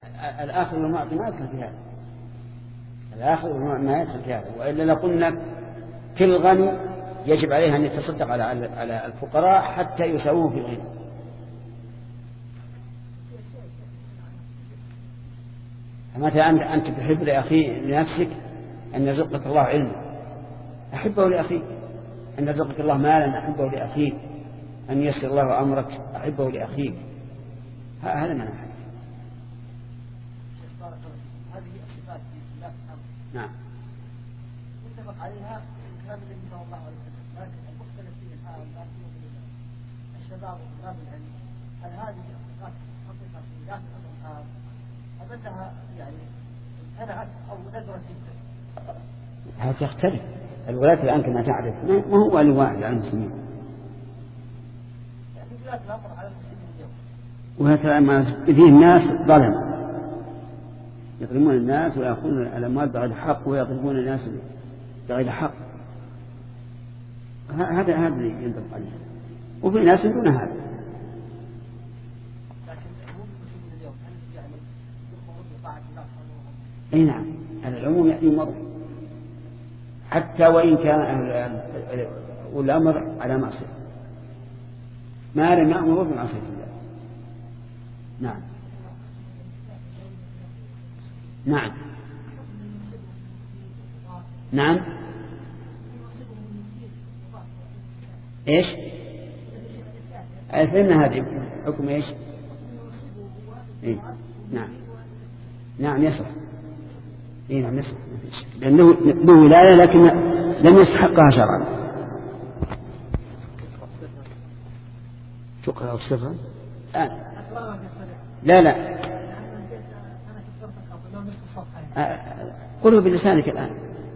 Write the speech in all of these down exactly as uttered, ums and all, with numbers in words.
الآخر والمعطي ما يدخل في هذا، الآخر ما يدخل في هذا، وإلا لقلنا كل غني يجب عليه أن يتصدق على على الفقراء حتى يساووه في الغنى. فمتى أنت أنت تحب لأخي لنفسك أن يرزقك الله علما، أحبه لأخيك. أن يرزقك الله مالا، أحبه لأخيك. أن يسر الله أمرك، أحبه لأخيك. هذا ما نحب. هذه الصفات في الله سبحانه. نعم. متفق عليها من كلام النبي صلى الله عليه وسلم، لكن المختلف فيه الحال الشباب وطلاب العلم، هل هذه الصفات حقيقة في الله سبحانه أم أنها يعني امتنعت أو ندرت جدا؟ هذا يختلف. الولاة الآن كما تعرف ما هو الواحد على المسلمين. يعني ولاة الأمر على المسلمين اليوم. وهذا ما فيه الناس ظلم، يظلمون الناس ويأخذون الأموال بغير حق ويضربون الناس بغير حق. هذا هذا اللي ينطبق عليه. وفي ناس دون هذا. لكن عموم المسلمين اليوم هل يعني يخرجون بطاعة الله سبحانه وتعالى؟ أي نعم، على العموم يأتي مر، حتى وإن كان الأمر على معصية، ما لم يأمر بمعصية الله. نعم نعم نعم. ايش؟ أثنى هذه حكم ايش؟ إيه؟ نعم نعم يصح. إيه نعم يصح، لأنه له ولاية لكن لم يستحقها شرعا. تقرأ الصفة آه. لا لا آه. قله بلسانك الآن.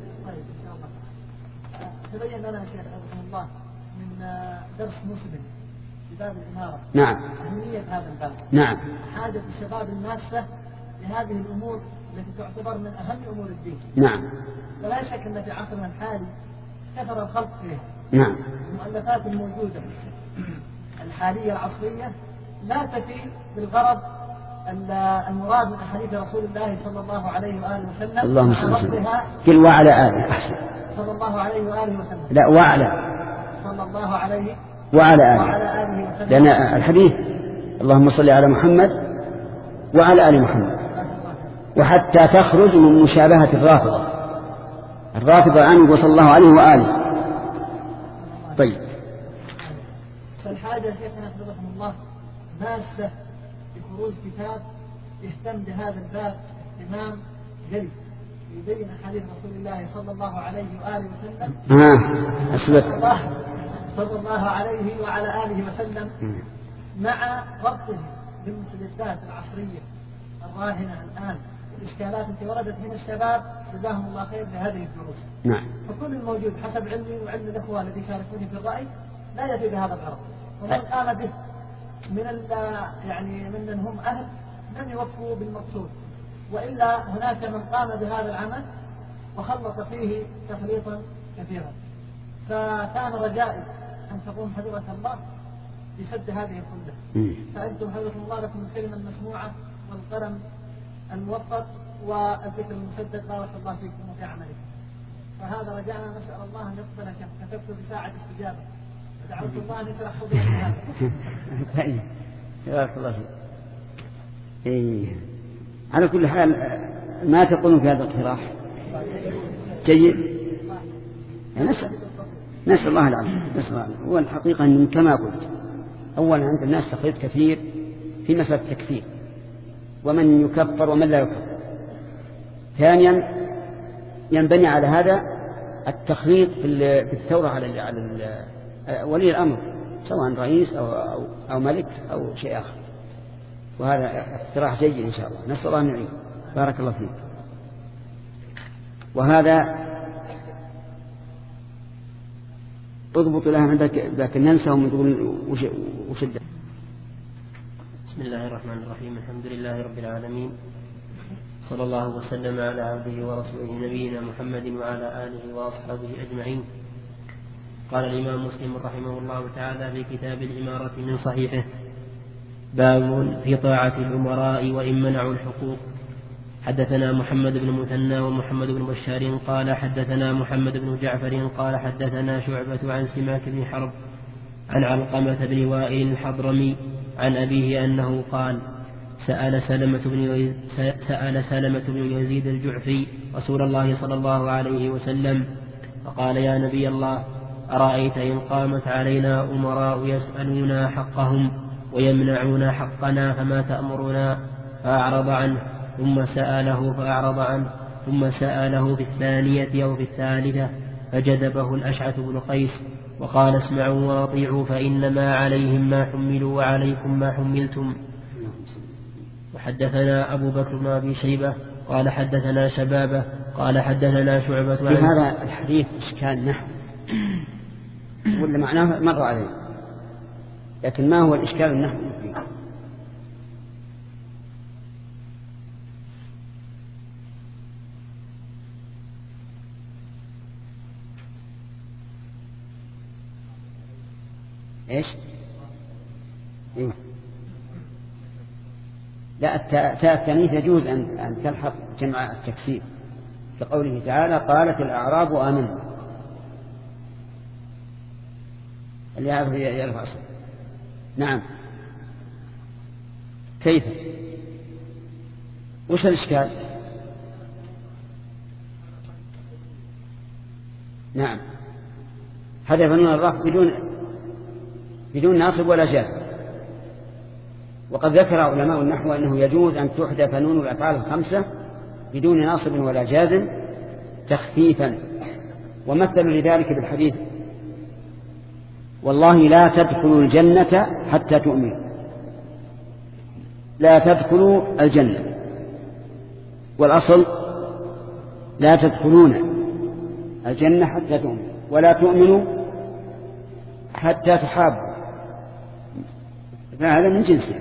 تبين لنا شيخ رحمه الله من درس مسلم في باب الإمارة نعم أهمية هذا الباب. نعم. حاجة الشباب الماسة لهذه الأمور التي تعتبر من أهم أمور الدين. نعم. ولا شك أن في عصرنا الحالي كثر الخلق فيه. نعم. المؤلفات الموجودة الحالية العصرية لا تفي بالغرض المراد من أحاديث رسول الله صلى الله عليه وآله وسلم. اللهم صل وسلم. قل وعلى آله أحسن. صلى الله عليه وآله وسلم. لا وعلى. صلى الله عليه وعلى آله. وعلى آله وسلم. لأن الحديث اللهم صل على محمد وعلى آل محمد. وحتى تخرج من مشابهة الرافضة. الرافضة عنه صلى الله عليه وآله. طيب. فالحاجة شيخنا رحمه الله ماسة بخروج كتاب يهتم بهذا الباب اهتمام جلي يبين حديث رسول الله صلى الله عليه وآله وسلم. آه. أسبق. صلى الله عليه وعلى آله وسلم مع ربطه بالمستجدات العصرية الراهنة الآن الإشكالات التي وردت من الشباب جزاهم الله خير بهذه الدروس. نعم. فكل الموجود حسب علمي وعلم الأخوة الذي شاركوني في الرأي لا يفي بهذا الغرض، ومن قام به من يعني من هم أهل لم يوفوا بالمقصود، وإلا هناك من قام بهذا العمل وخلص فيه تخليطا كثيرا. فكان رجائي أن تقوم حضرة الله بسد هذه الخلة. فأنتم حضرة الله لكم الكلمة المسموعة والقلم الموفق والذكر المسدد بارك الله فيكم وفي عملكم. فهذا رجاءنا نسأل الله أن يقبل شيخ كتبت بساعة استجابة ودعوت الله أن يشرح صدري هذا. بارك الله فيك. إيه. على كل حال ما تقولون في هذا الاقتراح جيد. نسأل نسأل الله العافية. نسأل الله. هو الحقيقة أن كما قلت أولا عند الناس تخليط كثير في مسألة التكفير ومن يكفر ومن لا يكفر. ثانيا ينبني على هذا التخليط في الثورة على على ولي الأمر سواء رئيس أو, أو, أو ملك أو شيء آخر. وهذا اقتراح جيد إن شاء الله. نسأل الله أن يعين. بارك الله فيك. وهذا اضبط لها عندك لكن ننسى ومن تقول وشد. بسم الله الرحمن الرحيم. الحمد لله رب العالمين، صلى الله وسلم على عبده ورسوله نبينا محمد وعلى آله وأصحابه أجمعين. قال الإمام مسلم رحمه الله تعالى في كتاب الإمارة من صحيحه: باب في طاعة الأمراء وإن منعوا الحقوق. حدثنا محمد بن مثنى ومحمد بن بشار قال حدثنا محمد بن جعفر قال حدثنا شعبة عن سماك بن حرب عن علقمة بن وائل الحضرمي عن أبيه أنه قال سأل سلمة بن سأل سلمة بن يزيد الجعفي رسول الله صلى الله عليه وسلم فقال يا نبي الله أرأيت إن قامت علينا أمراء يسألون حقهم ويمنعون حقنا فما تأمرنا؟ فأعرض عنه ثم سأله فأعرض عنه ثم سأله في الثانية أو في الثالثة فجذبه الأشعث بن قيس وقال اسمعوا واطيعوا فإنما عليهم ما حملوا وعليكم ما حملتم. وحدثنا أبو بكر بن أبي شيبة قال حدثنا شبابه قال حدثنا شعبة. في هذا الحديث إشكال نحو ولا معناه مر عليه، لكن ما هو الإشكال النحو فيه؟ إيش؟ إيه؟ لا التاء الثانية يجوز أن أن تلحق جمع التكسير كقوله تعالى قالت الأعراب آمنا، اللي يعرف يرفع صوته. نعم كيف؟ وش الإشكال؟ نعم حذف نون الرفع بدون بدون ناصب ولا جازم. وقد ذكر علماء النحو أنه يجوز أن تحذف نون الأفعال الخمسة بدون ناصب ولا جازم تخفيفا، ومثلوا لذلك بالحديث والله لا تدخلوا الجنة حتى تؤمنوا. لا تدخلوا الجنة، والأصل لا تدخلون الجنة حتى تؤمنوا، ولا تؤمنوا حتى تحابوا، فهذا من جنسه.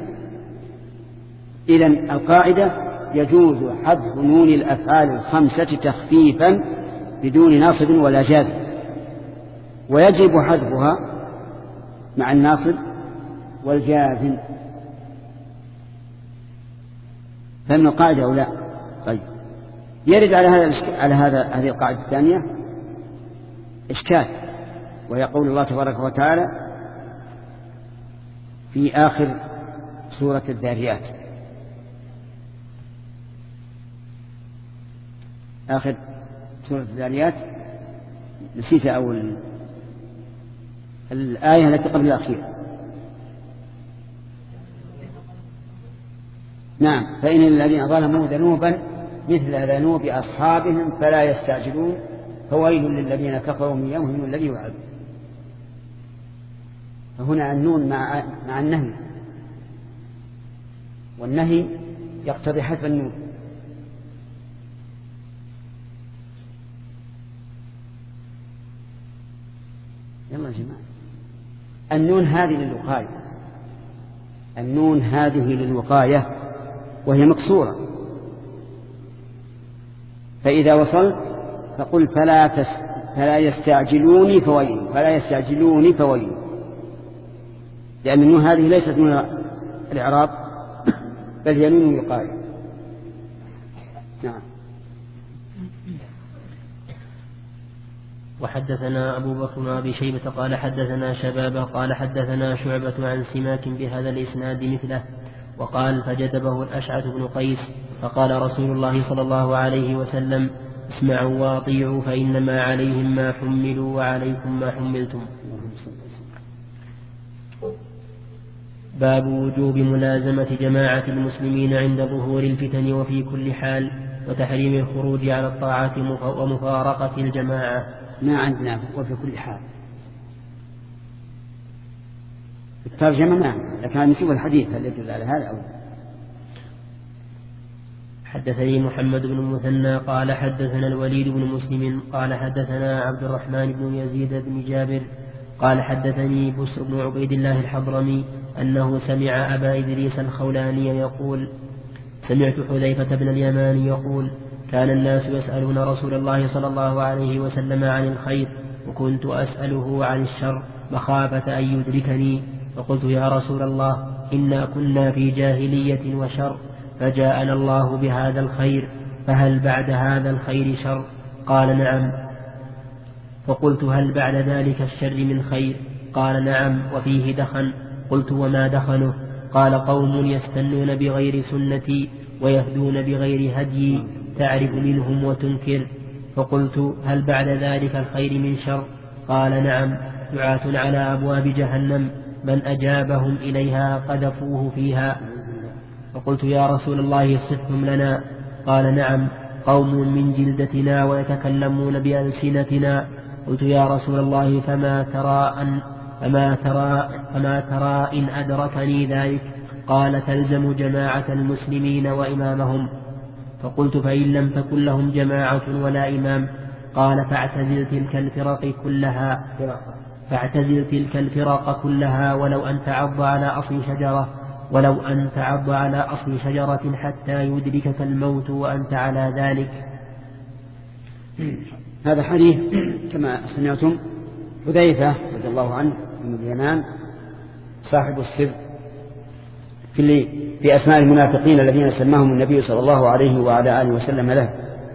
إذن القاعدة يجوز حذف نون الأفعال الخمسة تخفيفا بدون ناصب ولا جازم، ويجب حذفها مع الناصب والجازم. فمن القاعدة أو لا؟ طيب يرد على هذا على هذا هذه القاعدة الثانية إشكال، ويقول الله تبارك وتعالى في آخر سورة الذاريات آخر سورة الذاريات نسيت أول الآية التي قبل الأخيرة. نعم فإن الذين ظلموا ذنوبا مثل ذنوب أصحابهم فلا يستعجلون فويل للذين كفروا من يومهم الذي يوعدون. فهنا النون مع مع النهي، والنهي يقتضي حذف النون. يلا يا جماعة النون هذه للوقاية، النون هذه للوقاية وهي مكسورة، فإذا وصلت فقل فلا تس فلا يستعجلوني فويل فلا يستعجلوني فويل، لأن النون هذه ليست نون الإعراب بل هي نون الوقاية. نعم. وحدثنا أبو بكر وأبي شيبة قال حدثنا شبابه قال حدثنا شعبة عن سماك بهذا الإسناد مثله، وقال فجذبه الأشعث بن قيس فقال رسول الله صلى الله عليه وسلم اسمعوا واطيعوا فإنما عليهم ما حملوا وعليكم ما حملتم. باب وجوب ملازمة جماعة المسلمين عند ظهور الفتن وفي كل حال، وتحريم الخروج على الطاعات ومفارقة الجماعة. ما عندنا وفي كل حال الترجمة نعم، لكن نشوف الحديث هل يدل على هذا أو لا. حدثني محمد بن المثنى قال حدثنا الوليد بن مسلم قال حدثنا عبد الرحمن بن يزيد بن جابر قال حدثني بسر بن عبيد الله الحضرمي أنه سمع أبا إدريس الخولاني يقول سمعت حذيفة بن اليمان يقول كان الناس يسألون رسول الله صلى الله عليه وسلم عن الخير وكنت أسأله عن الشر مخافة أن يدركني، فقلت يا رسول الله إنا كنا في جاهلية وشر فجاءنا الله بهذا الخير فهل بعد هذا الخير شر؟ قال نعم. فقلت هل بعد ذلك الشر من خير؟ قال نعم وفيه دخن. قلت وما دخنه؟ قال قوم يستنون بغير سنتي ويهدون بغير هدي تعرف منهم وتنكر. فقلت هل بعد ذلك الخير من شر؟ قال نعم دعاة على أبواب جهنم من أجابهم إليها قذفوه فيها. فقلت يا رسول الله صفهم لنا. قال نعم قوم من جلدتنا ويتكلمون بألسنتنا. قلت يا رسول الله فما ترى أن فما ترى فما ترى إن أدركني ذلك؟ قال تلزم جماعة المسلمين وإمامهم. فقلت فإن لم تكن لهم جماعة ولا إمام؟ قال فاعتزل تلك الفرق كلها فاعتزل تلك الفرق كلها ولو أن تعض على أصل شجرة ولو أن تعض على أصل شجرة حتى يدركك الموت وأنت على ذلك. هذا حديث كما سمعتم حذيفة رضي الله عنه بن اليمان صاحب السر في في أسماء المنافقين الذين سماهم النبي صلى الله عليه وعلى آله وسلم له.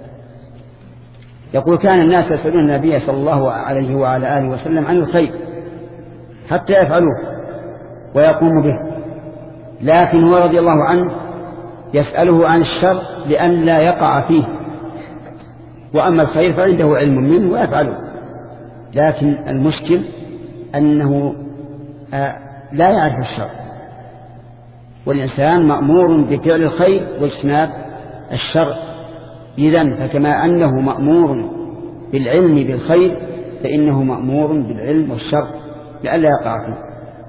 يقول كان الناس يسألون النبي صلى الله عليه وعلى آله وسلم عن الخير حتى يفعلوه ويقوم به، لكن هو رضي الله عنه يسأله عن الشر لأن لا يقع فيه، وأما الخير فعنده علم منه ويفعله. لكن المشكل أنه لا يعرف الشر، والإنسان مأمور بفعل الخير واجتناب الشر. إذن فكما أنه مأمور بالعلم بالخير فإنه مأمور بالعلم والشر لئلا يقع فيه.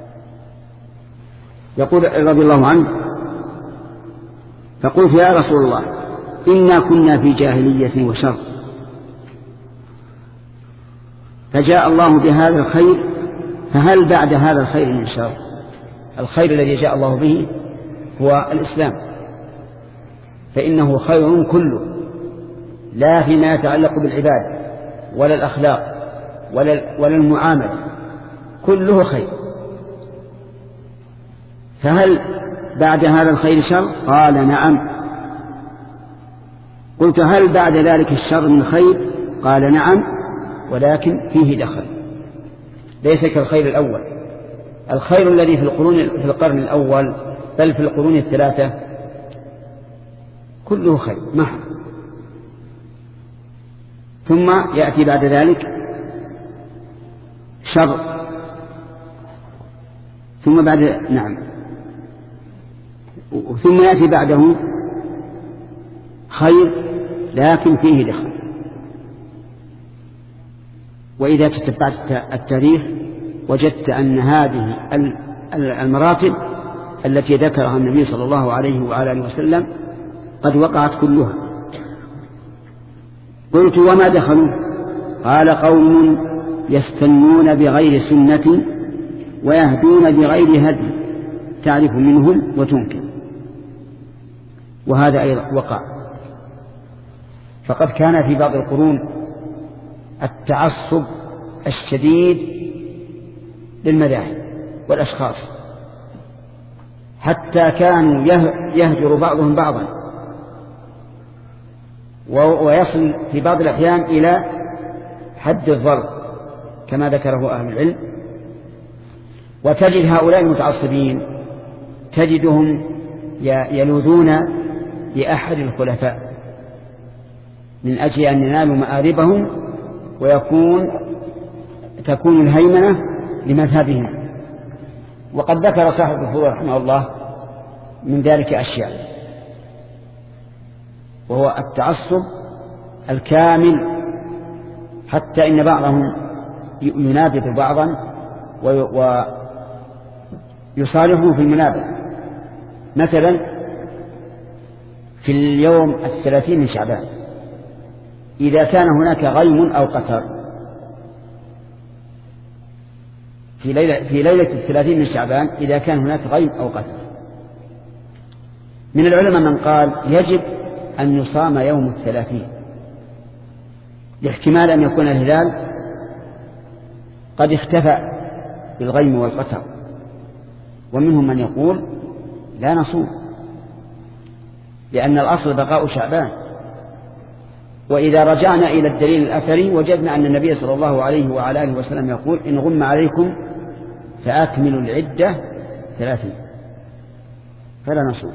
يقول رضي الله عنه فقلت يا رسول الله إنا كنا في جاهلية وشر فجاء الله بهذا الخير فهل بعد هذا الخير من شر؟ الخير الذي جاء الله به هو الإسلام، فإنه خير كله، لا فيما يتعلق بالعبادة ولا الأخلاق ولا, ولا المعاملة، كله خير. فهل بعد هذا الخير شر؟ قال نعم. قلت هل بعد ذلك الشر من خير؟ قال نعم ولكن فيه دخل، ليس كالخير الأول. الخير الذي في القرون في القرن الأول بل في القرون الثلاثة كله خير محض، ثم يأتي بعد ذلك شر، ثم بعد نعم ثم يأتي بعده خير لكن فيه دخل. وإذا تتبعت التاريخ وجدت أن هذه المراتب التي ذكرها النبي صلى الله عليه وآله وسلم قد وقعت كلها. قلت وما دخلوا؟ قال قوم يستنون بغير سنة ويهدون بغير هدي تعرف منهم وتنكر. وهذا أيضا وقع، فقد كان في بعض القرون التعصب الشديد للمذاهب والأشخاص، حتى كانوا يهجر بعضهم بعضا، ويصل في بعض الأحيان إلى حد الضرب كما ذكره أهل العلم. وتجد هؤلاء المتعصبين تجدهم يلوذون بأحد الخلفاء من أجل أن ينالوا مآربهم ويكون تكون الهيمنة لمذهبهم. وقد ذكر صاحب الفروع رحمه الله من ذلك أشياء، وهو التعصب الكامل، حتى إن بعضهم ينابذ بعضا ويصالحه في المنابذ. مثلا في اليوم الثلاثين من شعبان إذا كان هناك غيم أو قتر في ليلة, في ليلة الثلاثين من شعبان إذا كان هناك غيم أو قتر، من العلماء من قال يجب أن يصام يوم الثلاثين لاحتمال أن يكون الهلال قد اختفى بالغيم والقتر، ومنهم من يقول لا نصوم، لأن الأصل بقاء شعبان. وإذا رجعنا إلى الدليل الأثري وجدنا أن النبي صلى الله عليه وعلى آله وسلم يقول إن غم عليكم فأكملوا العدة ثلاثين، فلا نصوم.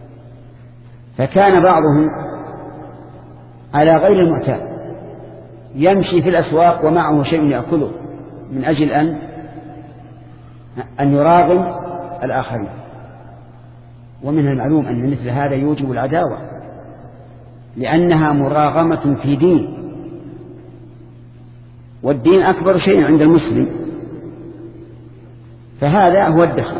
فكان بعضهم على غير المعتاد يمشي في الأسواق ومعه شيء يأكله من أجل أن أن يراغم الآخرين، ومن المعلوم أن مثل هذا يوجب العداوة، لأنها مراغمة في دين، والدين أكبر شيء عند المسلم. فهذا هو الدخل،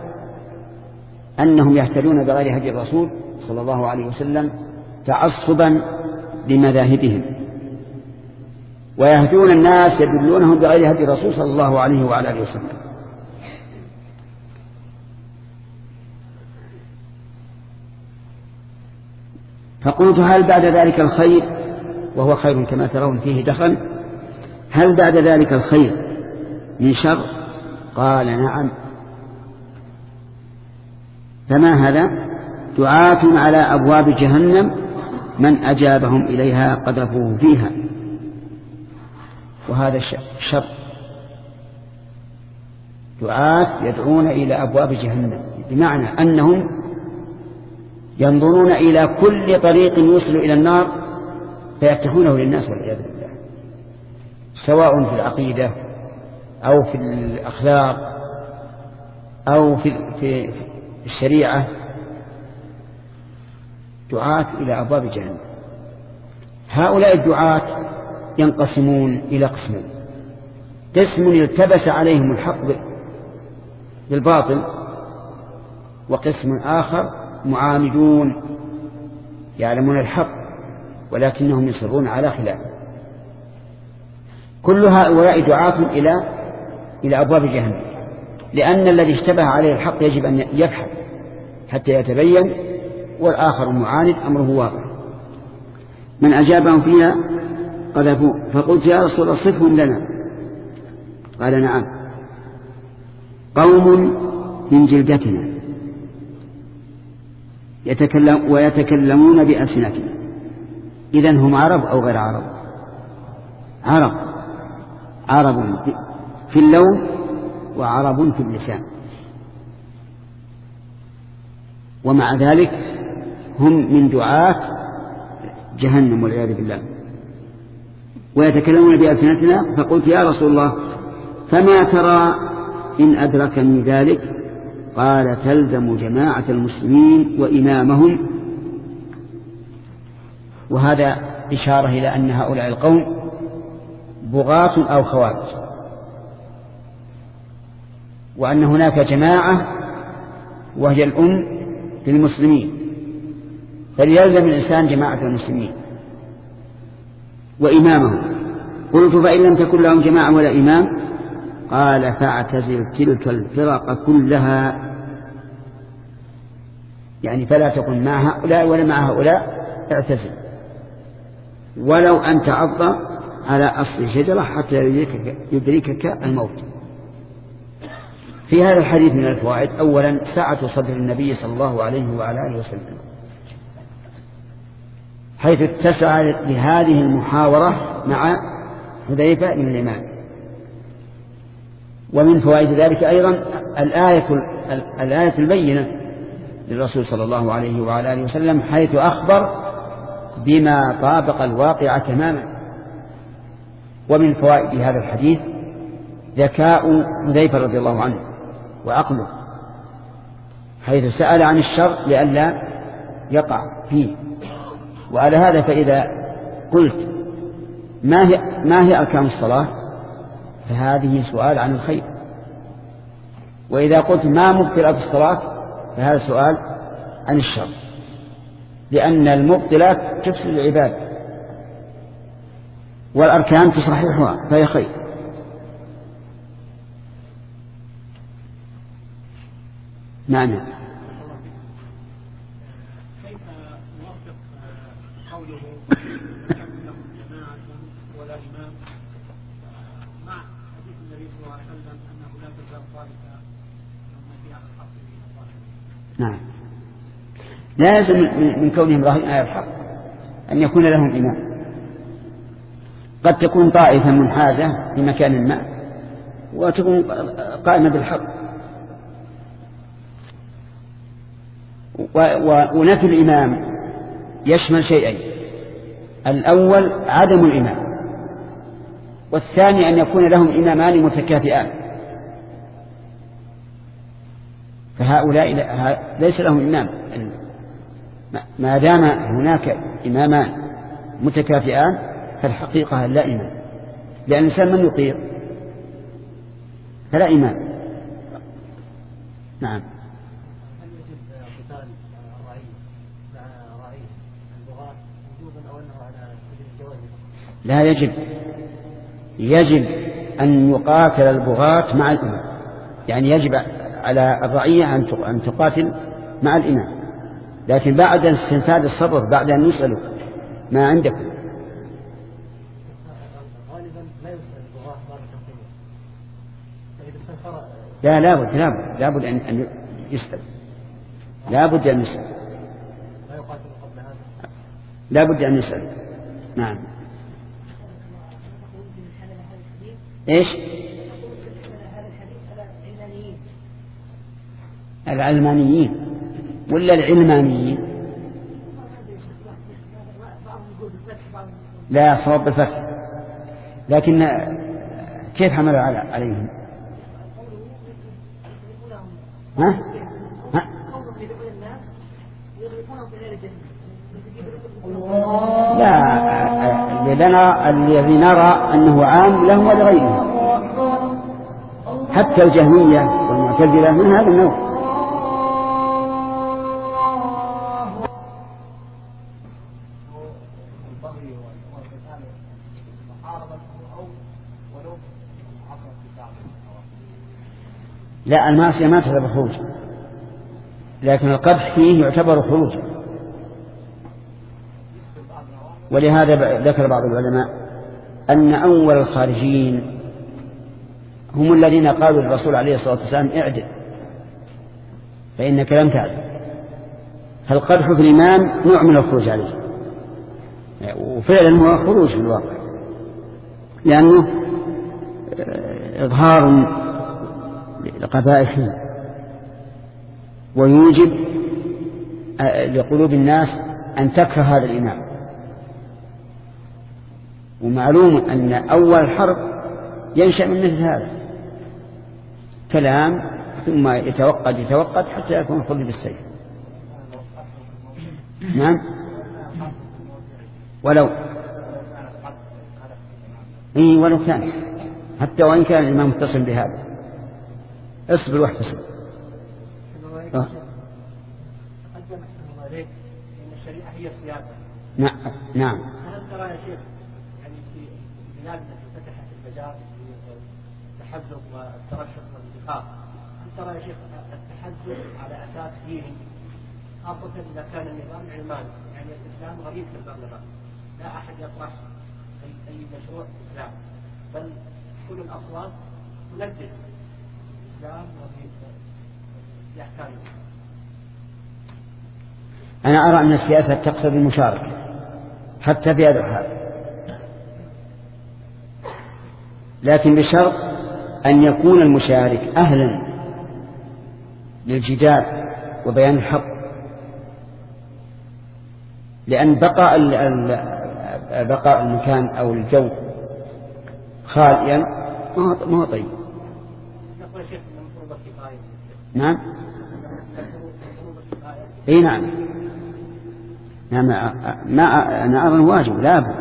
أنهم يهتدون بغير هدي الرسول صلى الله عليه وسلم تعصبا لمذاهبهم، ويهدون الناس يدلونهم بغير هدي الرسول صلى الله عليه وعلى آله وسلم. فقلت هل بعد ذلك الخير، وهو خير كما ترون فيه دخل، هل بعد ذلك الخير من شر؟ قال نعم. فما هذا؟ دعاة على أبواب جهنم من أجابهم إليها قذفوه فيها. وهذا شر، دعاة يدعون إلى أبواب جهنم، بمعنى أنهم ينظرون إلى كل طريق يوصل إلى النار فيفتحونه للناس والعياذ بالله، سواء في العقيدة أو في الأخلاق أو في في الشريعة، دعاة إلى أبواب جهنم. هؤلاء الدعاة ينقسمون إلى قسمين: قسم التبس عليهم الحق بالباطل، وقسم آخر معاندون يعلمون الحق ولكنهم يصرون على خلافه. كل هؤلاء دعاة إلى إلى أبواب جهنم، لأن الذي اشتبه عليه الحق يجب أن يبحث حتى يتبين، والآخر المعاند أمره واضح. من أجابهم فيها قذفوه. فقلت يا رسول الله صفهم لنا. قال نعم، قوم من جلدتنا يتكلم ويتكلمون بألسنتنا. إذن هم عرب أو غير عرب؟ عرب، عرب في اللون وعرب في اللسان، ومع ذلك هم من دعاة جهنم والعياذ بالله. ويتكلمون بألسنتنا. فقلت يا رسول الله فما ترى إن أدركني ذلك؟ قال تلزم جماعة المسلمين وإمامهم. وهذا إشارة إلى أن هؤلاء القوم بغاة أو خوارج، وأن هناك جماعة وهي الأم للمسلمين، فليلزم الإنسان جماعة المسلمين وإمامهم. قلت فإن لم تكن لهم جماعة ولا إمام؟ قال فاعتزل تلك الفرق كلها، يعني فلا تكن مع هؤلاء ولا مع هؤلاء، اعتزل، ولو أن تعض على أصل شجرة حتى يدركك, يدركك الموت. في هذا الحديث من الفوائد: أولا سعة صدر النبي صلى الله عليه وعلى آله وسلم، حيث اتسع لهذه المحاورة مع حذيفة بن اليمان. ومن فوائد ذلك أيضا الآية, الآية البينة للرسول صلى الله عليه وعلى آله وسلم، حيث أخبر بما طابق الواقع تماما. ومن فوائد هذا الحديث ذكاء حذيفة رضي الله عنه وعقله، حيث سأل عن الشر لئلا يقع فيه. وعلى هذا فإذا قلت ما هي, ما هي أركان الصلاة؟ فهذه سؤال عن الخير. وإذا قلت ما مبطلات الصلاة؟ فهذا سؤال عن الشر، لأن المبطلات تفسد العبادة والأركان تصححها، فهي خير. معنى كيف نوفق قوله لهم جماعة ولا إمام مع حديث النبي صلى الله عليه وسلم أنه لا تزال طائفة من النبي على الحق. نعم. لازم من كونهم راهين على الحق أن يكون لهم إمام. قد تكون طائفة منحازة في مكان ما وتكون قائمة بالحق. ونفي الإمام يشمل شيئين: الأول عدم الإمام، والثاني أن يكون لهم إمامان متكافئان، فهؤلاء ليس لهم إمام. ما دام هناك إمامان متكافئان فالحقيقة لا إمام، لأن الإنسان من يطيع فلا إمام. نعم. لا يجب، يجب أن يقاتل البغاة مع الإمام، يعني يجب على الرعية أن تقاتل مع الإمام، لكن بعد استنفاذ الصبر، بعد أن يسألوا ما عندكم. لا لابد لابد لابد أن يسأل، لابد أن يسأل، لابد أن يسأل. نعم. إيش؟ العلمانيين ولا العلمانيين؟ لا، صواب بالفتح، لكن كيف حملوا عليهم؟ ها؟ ها؟ لا، لنا الذي نرى أنه عام لهم ولغيرهم، حتى الجهمية والمعتزلة من هذا النوع. لا، المعصية ما تعتبر خروج، لكن القدح فيه يعتبر خروجا. ولهذا ذكر بعض العلماء أن أول الخارجين هم الذين قالوا للرسول عليه الصلاة والسلام: اعدل فإنك لم تعدل. فالقدح في الإمام نوع من الخروج عليه، وفعلا هو خروج في الواقع، لأنه إظهار لقبائحه ويوجب لقلوب الناس أن تكره هذا الإمام. ومعلوم أن أول الحرب ينشأ من مثل هذا كلام، ثم يتوقد يتوقد حتى يكون خلد بالسيف. نعم. ولو إيه ولو كان، حتى وإن كان الإمام متصل بهذا، اصبر واحتسب. أه. الشريعة هي السياسة. نعم نعم. هل ترى يا شيخ يعني في البلاد التي فتحت المجال للتحزب والترشح والانتخاب، هل ترى يا شيخ التحزب على أساس ديني، خاصة إذا كان النظام علماني، يعني الإسلام غريب في البرلمان، لا أحد يطرح أي مشروع إسلام، بل كل الأصوات تنجد الإسلام وبأحكامه. أنا أرى أن السياسة تقتضي المشاركة حتى في هذا الحال، لكن بشرط أن يكون المشارك أهلا للجدال وبيان الحق، لأن بقاء بقاء المكان أو الجو خاليا ما هو طيب. نعم. اي نعم. نعم. ما أنا أرى واجب لا بد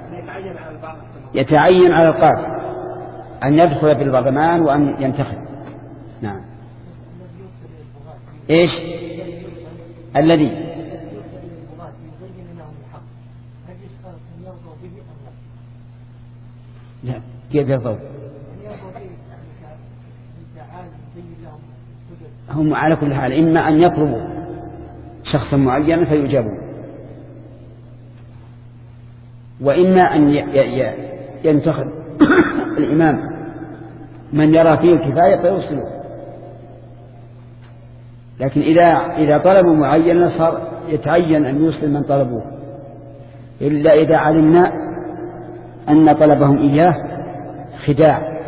يتعين على القاضي أن يدخل في البرلمان وأن ينتخب. نعم. إيش الذي لا كيف يرضوا؟ هم على كل حال إما أن يطلبوا شخصا معينا فيجابوا، وإما أن ينتخب الإمام من يرى فيه الكفاية فيوصلوا. لكن إذا إذا طلبوا معينا صار يتعين أن يسلم من طلبوه إلا إذا علمنا أن طلبهم إياه خداع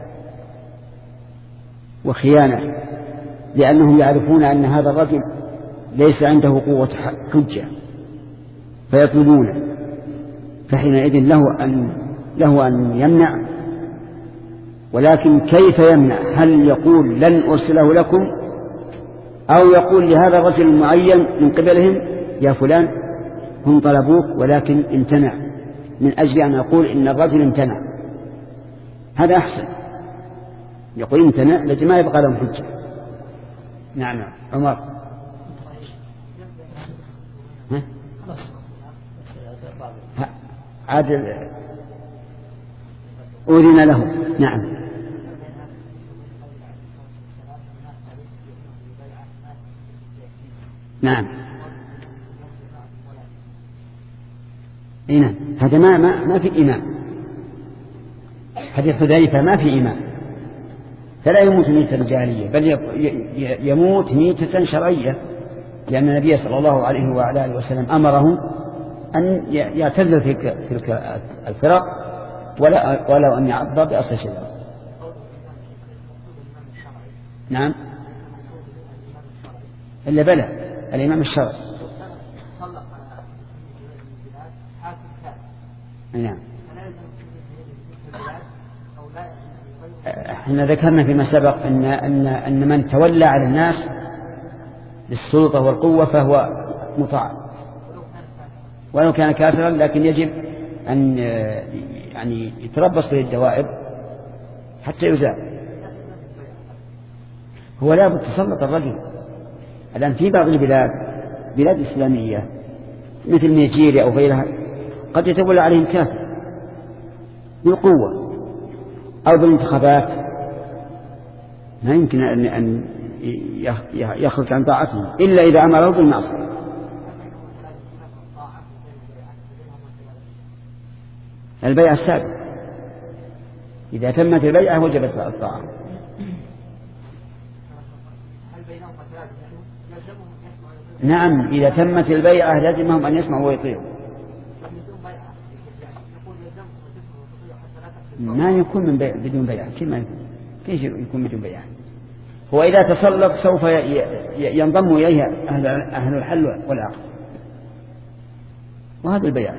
وخيانة، لأنهم يعرفون أن هذا الرجل ليس عنده قوة حجة فيطلبونه، فحينئذ له أن له أن يمنع. ولكن كيف يمنع؟ هل يقول لن أرسله لكم، أو يقول لهذا الرجل المعين من قبلهم يا فلان هم طلبوك ولكن امتنع، من أجل أن أقول إن الرجل امتنع، هذا أحسن. يقول امتنع لكن ما يبقى لهم حجة. نعم عمر. عادل أذن له. نعم. نعم. إيه هذا ما ما ما في إمام. حديث حذيفة ما في إمام، فلا يموت ميتة رجالية بل يموت ميتة شرعية، لأن النبي صلى الله عليه وعلى آله وسلم أمرهم أن يعتزل تلك الفرق ولا ولو أن يعض بأصل شجرة. نعم. إلا بلى الإمام الشرعي. نعم. احنا ذكرنا فيما سبق أن أن أن من تولى على الناس بالسلطة والقوة فهو مطاع ولو كان كافرا، لكن يجب أن يعني يتربص به الدوائر حتى يزال. هو لا بد تسلط الرجل. الآن في بعض البلاد بلاد إسلامية مثل نيجيريا أو غيرها قد يتولى عليهم كافر بالقوة أو بالانتخابات، ما يمكن أن يخرج عن طاعتهم إلا إذا أمره بالمعصية. البيعة السابقة إذا تمت البيعة وجبت الطاعة. نعم إذا تمت البيعة لازمهم أن يسمعوا ويطيعوا. ما يكون من بيع بدون بيعة. كيف ما يكون؟ كيف يكون بدون بيعة؟ هو إذا تسلط سوف ينضم إليها أهل, أهل الحل والعقد، وهذا البيعة.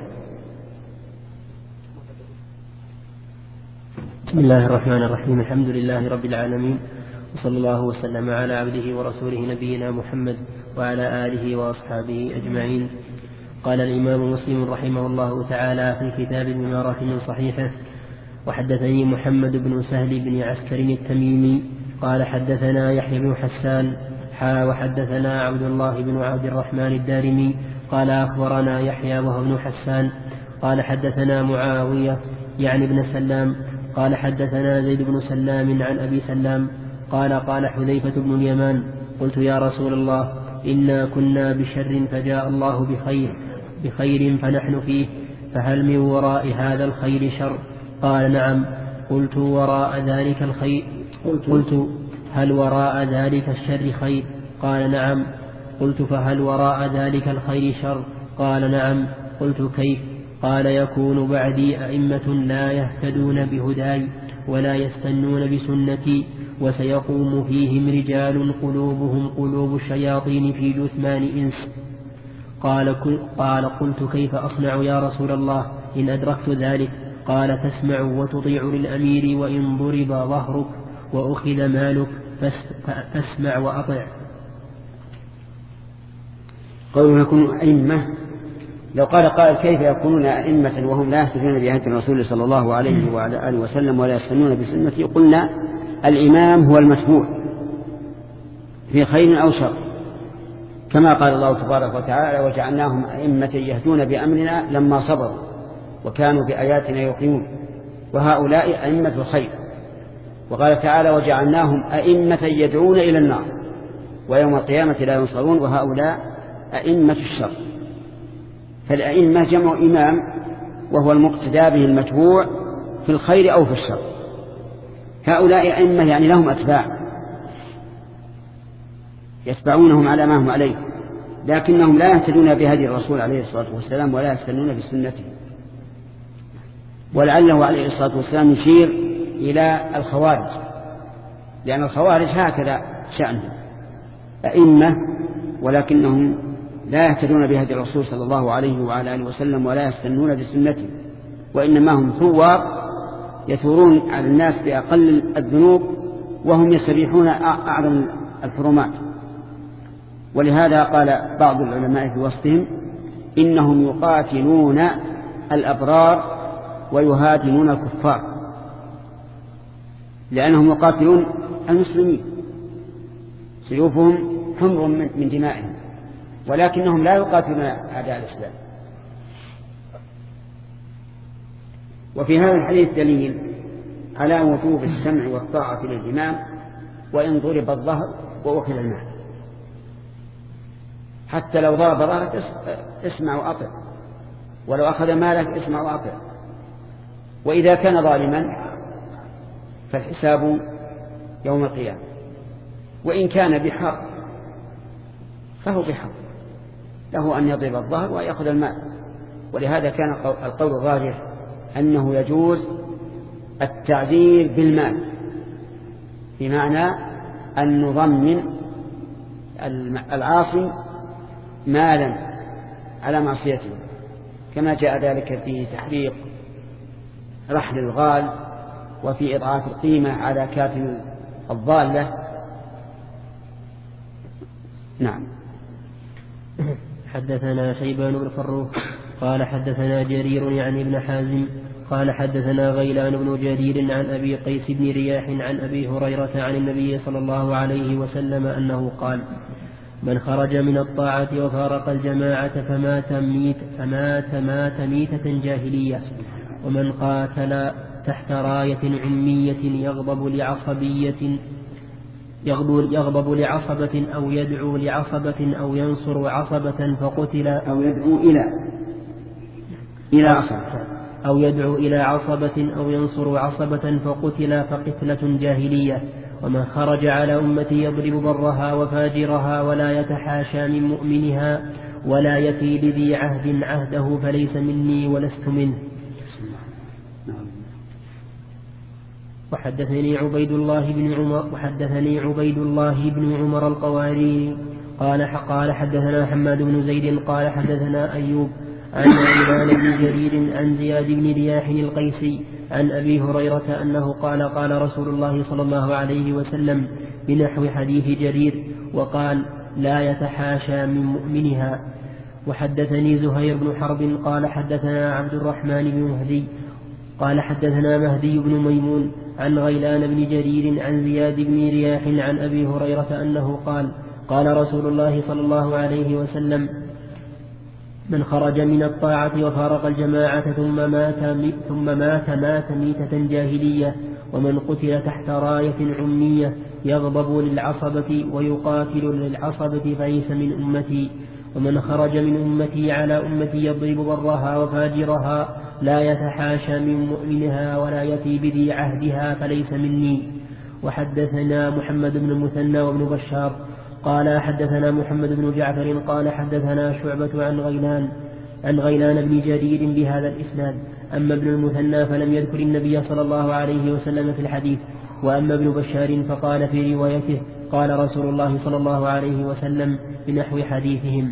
بسم الله الرحمن الرحيم. الحمد لله رب العالمين، وصلى الله وسلم على عبده ورسوله نبينا محمد وعلى آله وأصحابه أجمعين. قال الإمام مسلم رحمه الله تعالى في كتاب الإمارة من صحيحه: وحدثني محمد بن سهل بن عسكر التميمي قال حدثنا يحيى بن حسان حا وحدثنا عبد الله بن عبد الرحمن الدارمي قال أخبرنا يحيى وهو بن حسان قال حدثنا معاوية يعني ابن سلام قال حدثنا زيد بن سلام عن أبي سلام قال قال حذيفة بن اليمان: قلت يا رسول الله إنا كنا بشر فجاء الله بخير بخير فنحن فيه، فهل من وراء هذا الخير شر؟ قال: نعم. قلت: وراء ذلك الخير قلت هل وراء ذلك الشر خير؟ قال: نعم. قلت: فهل وراء ذلك الخير شر؟ قال: نعم. قلت: كيف؟ قال: يكون بعدي أئمة لا يهتدون بهداي ولا يستنون بسنتي، وسيقوم فيهم رجال قلوبهم قلوب الشياطين في جثمان إنس. قال, قال قلت: كيف أصنع يا رسول الله إن أدركت ذلك؟ قال: تسمع وتطيع للأمير وإن ضرب ظهرك وأخذ مالك فاسمع وأطع. قوله يكونوا أئمة، لو قال قائل كيف يكونون أئمة وهم لا يهتدون بهدي الرسول صلى الله عليه وعلى آله وسلم ولا يستنون بسنته؟ قلنا الإمام هو المتبوع في خير أو شر، كما قال الله تبارك وتعالى: وجعلناهم أئمة يهدون بأمرنا لما صبروا وكانوا بآياتنا يوقنون، وهؤلاء أئمة الخير. وقال تعالى: وجعلناهم أئمة يدعون إلى النار ويوم القيامة لا ينصرون، وهؤلاء أئمة الشر. فالأئمة جمع إمام، وهو المقتدى به المتبوع في الخير أو في الشر. هؤلاء أئمة يعني لهم أتباع يتبعونهم على ما هم عليه، لكنهم لا يهتدون بهدي الرسول عليه الصلاة والسلام ولا يستنون بسنته. ولعله عليه الصلاة والسلام يشير إلى الخوارج، لأن الخوارج هكذا شأنهم، أئمة ولكنهم لا يهتدون بهدي الرسول صلى الله عليه وعلى آله وسلم ولا يستنون بسنته، وإنما هم ثوار يثورون على الناس بأقل الذنوب وهم يستبيحون أعظم الحرمات. ولهذا قال بعض العلماء في وصفهم إنهم يقاتلون الأبرار ويهاجمون الكفار، لأنهم يقاتلون المسلمين، سيوفهم حمر من دمائهم، ولكنهم لا يقاتلون أعداء الإسلام. وفي هذا الحديث دليل على وجوب السمع والطاعة للإمام وإن ضرب الظهر وأخذ المال، حتى لو ضرب ظهرك اسمع وأطع، ولو أخذ مالك اسمع وأطع. وإذا كان ظالما فالحساب يوم القيامة، وإن كان بحق فهو بحق، له أن يضرب الظهر ويأخذ المال. ولهذا كان القول الراجح أنه يجوز التعذير بالمال، بمعنى أن نضمن العاصي مالا على معصيته، كما جاء ذلك في تحريق رحل الغال وفي إضعاف القيمة على كاتم الضالة. نعم. حدثنا شيبان بن فروخ قال حدثنا جرير يعني ابن حازم قال حدثنا غيلان بن جرير عن أبي قيس بن رياح عن أبي هريرة عن النبي صلى الله عليه وسلم أنه قال: من خرج من الطاعة وفارق الجماعة فمات ميت فمات مات ميتة جاهلية، ومن قاتل تحت راية عمية يغضب لعصبية يغضب, يغضب لعصبة أو يدعو لعصبة أو ينصر عصبة فقتل أو يدعو إلى إلى عصبة أو يدعو إلى عصبة أو ينصر عصبة فقتل فقتلة جاهلية. ومن خرج على أمتي يضرب برها وفاجرها ولا يتحاشى من مؤمنها ولا يفي لذي عهد عهده فليس مني ولست منه. وحدثني عبيد الله بن عمر وحدثني عبيد الله بن عمر القواري قال قال حدثنا حماد بن زيد قال حدثنا أيوب عن غيلان بن جرير عن زياد بن رياح القيسي عن أبي هريرة أنه قال قال رسول الله صلى الله عليه وسلم بنحو حديث جرير، وقال: لا يتحاشى من مؤمنها. وحدثني زهير بن حرب قال حدثنا عبد الرحمن بن مهدي قال حدثنا مهدي بن ميمون عن غيلان بن جرير عن زياد بن رياح عن أبي هريرة أنه قال قال رسول الله صلى الله عليه وسلم: من خرج من الطاعة وفارق الجماعة ثم مات ثم مات مات ميتة جاهلية، ومن قتل تحت راية عمية يغضب للعصبة ويقاتل للعصبة فليس من أمتي. ومن خرج من أمتي على أمتي يضرب برها وفاجرها لا يتحاشى من مؤمنها ولا يفي بذي عهدها فليس مني. وحدثنا محمد بن المثنى وابن بشار قال حدثنا محمد بن جعفر قال حدثنا شعبة عن غيلان عن غيلان بن جرير بهذا الإسناد. أما ابن المثنى فلم يذكر النبي صلى الله عليه وسلم في الحديث، وأما ابن بشار فقال في روايته قال رسول الله صلى الله عليه وسلم بنحو حديثهم.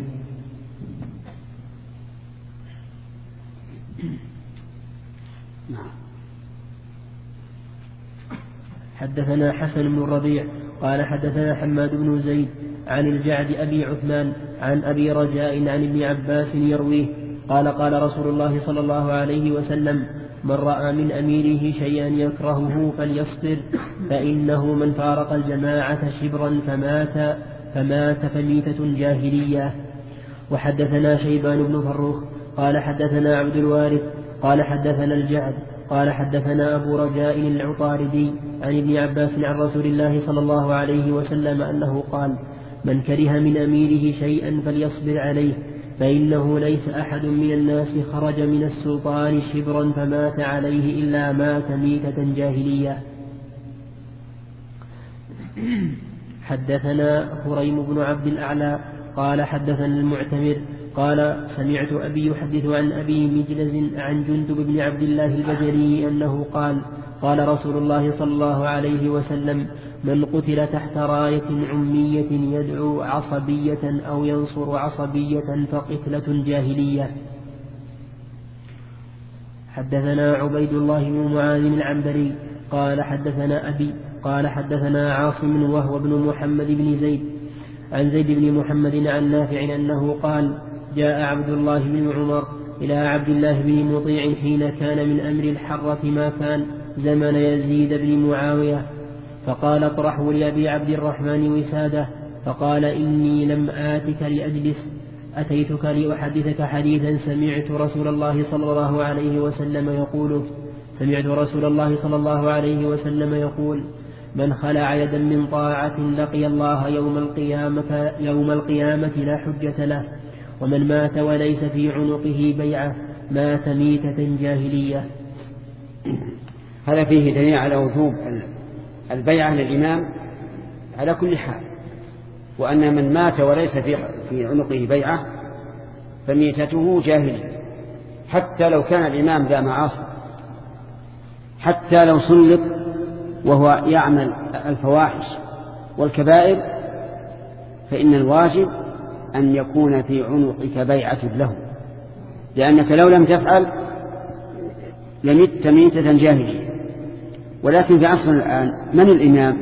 حدثنا حسن بن الربيع قال حدثنا حماد بن زيد عن الجعد أبي عثمان عن أبي رجاء عن ابن عباس يرويه قال قال رسول الله صلى الله عليه وسلم: من رأى من أميره شيئا يكرهه فليصبر، فإنه من فارق الجماعة شبرا فمات فمات فميتة جاهلية. وحدثنا شيبان بن فروخ قال حدثنا عبد الوارث قال حدثنا الجعد قال حدثنا أبو رجاء العطاردي عن ابن عباس عن رسول الله صلى الله عليه وسلم أنه قال: من كره من أميره شيئا فليصبر عليه، فإنه ليس أحد من الناس خرج من السلطان شبرا فمات عليه إلا مات ميتة جاهلية. حدثنا هريم بن عبد الأعلى قال حدثنا المعتمر قال سمعت أبي يحدث عن أبي مجلز عن جندب بن عبد الله البجلي أنه قال قال رسول الله صلى الله عليه وسلم من قتل تحت راية عمية يدعو عصبية أو ينصر عصبية فقتلة جاهلية. حدثنا عبيد الله بن معاذ العنبري قال حدثنا أبي قال حدثنا عاصم وهو ابن محمد بن زيد عن زيد بن محمد عن نافع أنه قال جاء عبد الله بن عمر إلى عبد الله بن مطيع حين كان من أمر الحرة ما كان زمن يزيد بن معاوية فقال اطرحوا لأبي عبد الرحمن وسادة فقال إني لم آتك لأجلس أتيتك لأحدثك حديثا سمعت رسول الله صلى الله عليه وسلم يقول سمعت رسول الله صلى الله عليه وسلم يقول من خلع يدا من طاعة لقي الله يوم القيامة, يوم القيامة لا حجة له ومن مات وليس في عنقه بيعة مات ميتة جاهلية. هذا فيه دليل على وجوب البيعة للإمام على كل حال، وأن من مات وليس في عنقه بيعة فميتته جاهلية حتى لو كان الإمام ذا معاصي، حتى لو سلط وهو يعمل الفواحش والكبائر فإن الواجب أن يكون في عنقك بيعة له، لأنك لو لم تفعل لمت ميتة جاهلية. ولكن في عصرنا الآن من الإمام؟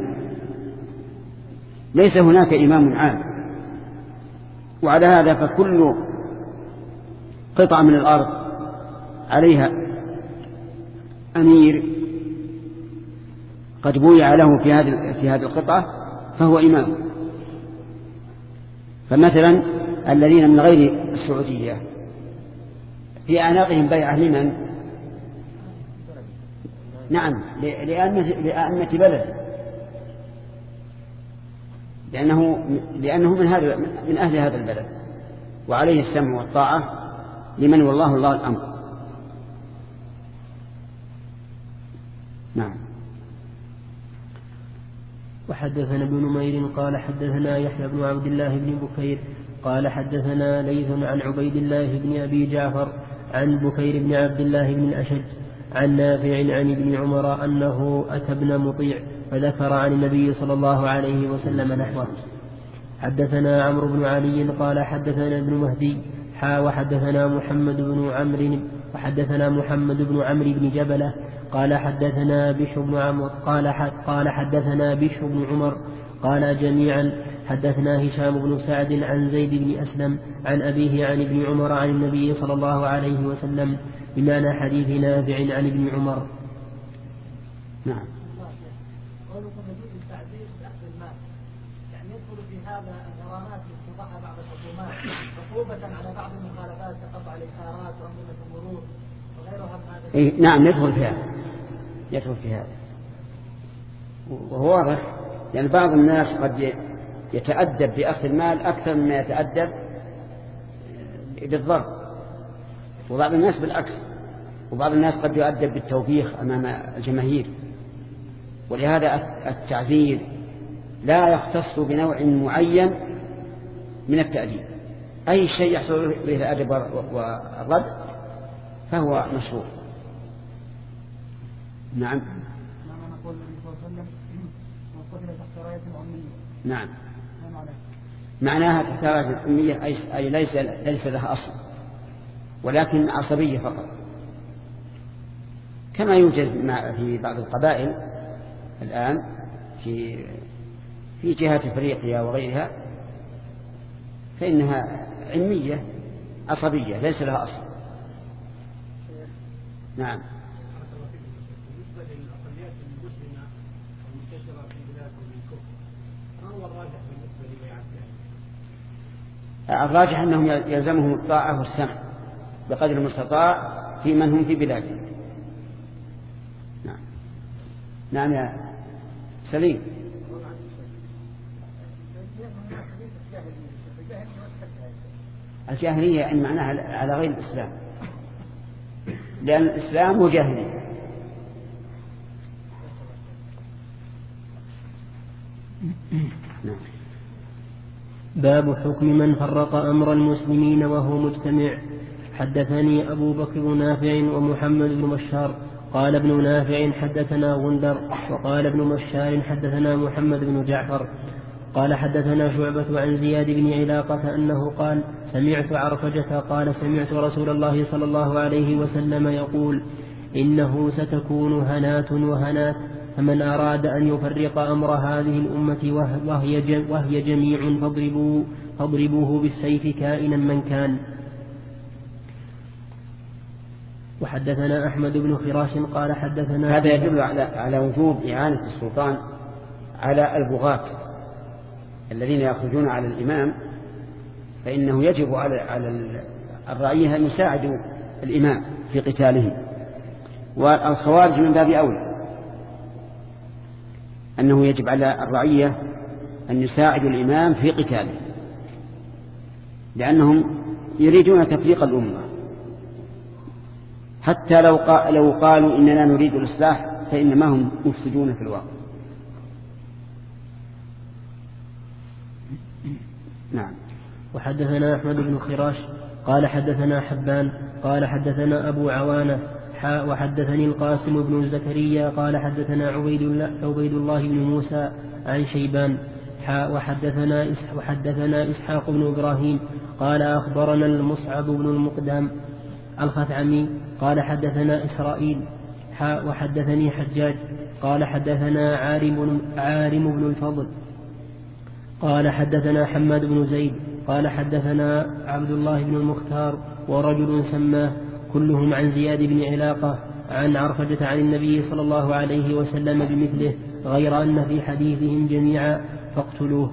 ليس هناك إمام عام، وعلى هذا فكل قطعة من الأرض عليها أمير قد بويع له في هذه في هذه القطعة فهو إمام. فمثلا الذين من غير السعودية في أعناقهم بيعة لمن؟ نعم لأئمة بلد، لأنه لأنه من هذا من أهل هذا البلد وعليه السمع والطاعة لمن والله الله الأمر. نعم. وحدثنا ابن نمير قال حدثنا يحيى بن عبد الله بن بكير قال حدثنا ليث عن عبيد الله بن أبي جعفر عن بكير بن عبد الله بن الأشج عن نافع عن ابن عمر أنه أتى ابن مطيع فذكر عن النبي صلى الله عليه وسلم نحوه. حدثنا عمرو بن علي قال حدثنا ابن مهدي حا وحدثنا محمد بن عمرو وحدثنا محمد بن عمرو بن جبلة قال حدثنا بشر بن عمرو قال قال حدثنا بشر بن عمر قال جميعا حدثنا هشام بن سعد عن زيد بن أسلم عن أبيه عن ابن عمر عن النبي صلى الله عليه وسلم بمعنى حديث نافع عن ابن عمر. نعم. قولكم يجوز التعزير بأخذ المال، يعني يدخل في هذا الغرامات التي تضعها بعض الحكومات عقوبة على بعض المخالفات كقطع الإشارات وأنظمة المرور وغيرها من هذا. إيه نعم يدخل في هذا يدخل في هذا وهو واضح، يعني بعض الناس قد يتأدب بأخذ المال أكثر مما يتأدب بالضرب، وبعض الناس بالعكس، وبعض الناس قد يؤدب بالتوبيخ أمام الجماهير. ولهذا التعزير لا يختص بنوع معين من التأديب، أي شيء يحصل به الأدب والرد فهو مشروع. نعم. نعم. معناها تحت راية الأمية أي ليس ليس لها أصل ولكن عصبية فقط، كما يوجد في بعض القبائل الآن في في جهات أفريقيا وغيرها فإنها علمية عصبية ليس لها أصل. نعم. الراجح أنهم يلزمهم الطاعة والسمع بقدر المستطاع في من هم في بلادهم. نعم. نعم يا سليم. الجاهلية يعني معناها على غير الإسلام، لأن الإسلام هو جاهلية. نعم. باب حكم من فرق أمر المسلمين وهو مجتمع. حدثني أبو بكر بن نافع ومحمد بن بشار قال ابن نافع حدثنا غندر وقال ابن بشار حدثنا محمد بن جعفر قال حدثنا شعبة عن زياد بن علاقة أنه قال سمعت عرفجة قال سمعت رسول الله صلى الله عليه وسلم يقول إنه ستكون هنات وهنات فمن أراد أن يفرق أمر هذه الأمة وهي, وهي جميع فاضربوه, فاضربوه بالسيف كائنا من كان. وحدثنا أحمد بن خراش قال حدثنا هذا يدل على, على وجوب إعانة السلطان على البغاة الذين يخرجون على الإمام، فإنه يجب على, على الرعية أن يساعدوا الإمام في قتاله. والخوارج من باب أولى أنه يجب على الرعية أن يساعدوا الإمام في قتاله، لأنهم يريدون تفريق الأمة. حتى لو, قال لو قالوا إننا نريد الإصلاح فإنما هم مفسدون في الواقع. نعم. وحدثنا أحمد بن خراش قال حدثنا حبان قال حدثنا أبو عوانة حاء وحدثني القاسم بن زكريا قال حدثنا عبيد الله, عبيد الله بن موسى عن شيبان حاء وحدثنا, وحدثنا إسحاق بن إبراهيم قال أخبرنا المصعب بن المقدام الخثعمي قال حدثنا إسرائيل حاء وحدثني حجاج قال حدثنا عارم, عارم بن الفضل قال حدثنا حماد بن زيد قال حدثنا عبد الله بن المختار ورجل سماه كلهم عن زياد بن علاقة عن عرفجة عن النبي صلى الله عليه وسلم بمثله غير أن في حديثهم جميعا فاقتلوه.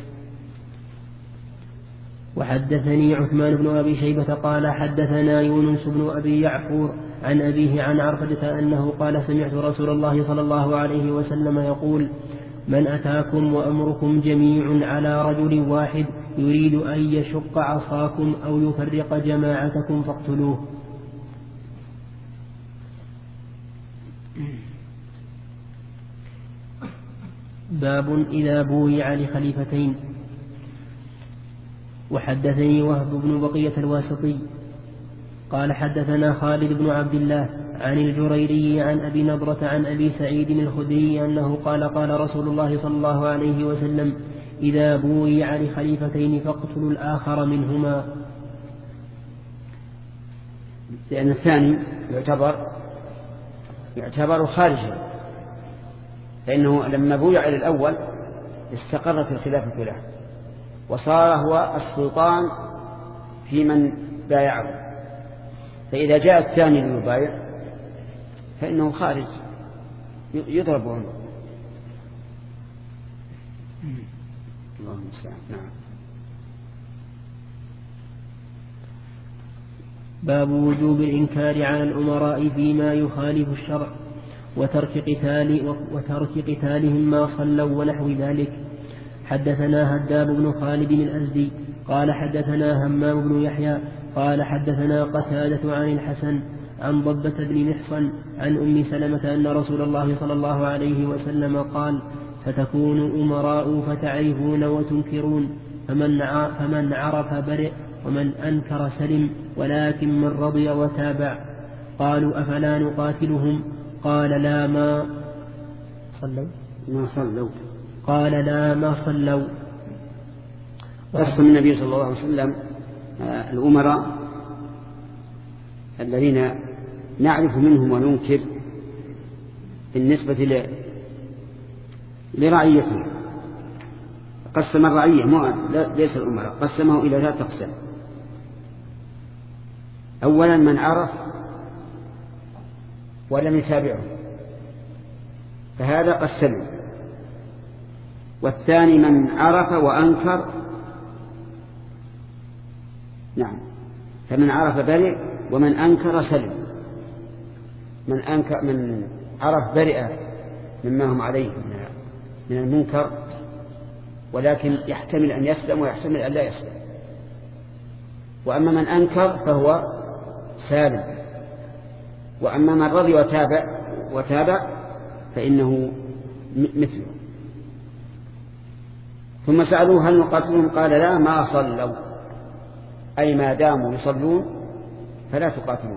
وحدثني عثمان بن أبي شيبة قال حدثنا يونس بن أبي يعفور عن أبيه عن عرفجة أنه قال سمعت رسول الله صلى الله عليه وسلم يقول من أتاكم وأمركم جميع على رجل واحد يريد أن يشق عصاكم أو يفرق جماعتكم فاقتلوه. باب إذا بويع لخليفتين. وحدثني وهب بن بقية الواسطي قال حدثنا خالد بن عبد الله عن الجريري عن أبي نضرة عن أبي سعيد الخدري أنه قال قال رسول الله صلى الله عليه وسلم إذا بويع لخليفتين فاقتلوا الآخر منهما. لأن الثاني يعتبر يعتبر خارجا، فإنه لما بويع للأول استقرت الخلافة له وصار هو السلطان في من بايعه، فإذا جاء الثاني ليبايع فإنه خارج يضرب عنه. اللهم المستعان. نعم. باب وجوب الإنكار على الأمراء فيما يخالف الشرع وترك قتال وترك قتالهم ما صلوا ونحو ذلك. حدثنا هداب بن خالد الأزدي قال حدثنا همام بن يحيى قال حدثنا قتادة عن الحسن عن ضبة بن محصن عن أم سلمة أن رسول الله صلى الله عليه وسلم قال ستكون أمراء فتعرفون وتنكرون فمن فمن عرف برئ ومن أنكر سلم ولكن من رضي وتابع. قالوا أفلا نقاتلهم؟ قال لا ما صلوا ما صلوا قال لا ما صلوا. قسم النبي صلى الله عليه وسلم الأمراء الذين نعرف منهم وننكر بالنسبة لرعيته. قسم الرعية مو ليس الأمراء، قسمه إلى ثلاث أقسام. أولا من عرف ولم يتابعه فهذا قسمه، والثاني من عرف وأنكر، نعم، فمن عرف برئ ومن أنكر سلم. من أنكر من عرف برئ مما هم عليه من المنكر ولكن يحتمل أن يسلم ويحتمل أن لا يسلم، وأما من أنكر فهو سالم، وأما من رضي وتابع وتابع فإنه مثله. ثم سألوه هل نقاتلهم؟ قال لا، ما صلوا، أي ما داموا يصلون فلا تقاتلون.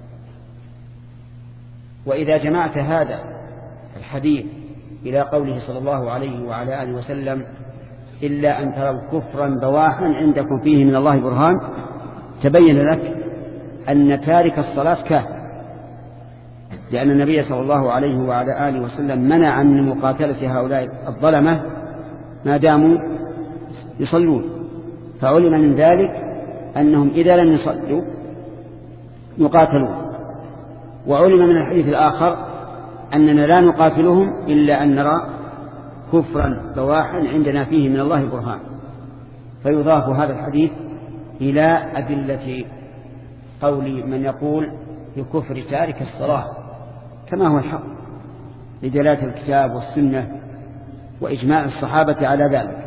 وإذا جمعت هذا الحديث إلى قوله صلى الله عليه وعلى آله وسلم إلا أن تروا كفرا بواحا عندكم فيه من الله برهان، تبين لك أن تارك الصلاة كافر، لأن النبي صلى الله عليه وعلى آله وسلم منع من مقاتلة هؤلاء الظلمة ما داموا يصلون. فعلم من ذلك أنهم إذا لم يصلوا يقاتلون. وعلم من الحديث الآخر أننا لا نقاتلهم إلا أن نرى كفرا بواحا عندنا فيه من الله برهان. فيضاف هذا الحديث إلى أدلة قول من يقول بكفر تارك الصلاة كما هو الحق، لدلالة الكتاب والسنة وإجماع الصحابة على ذلك.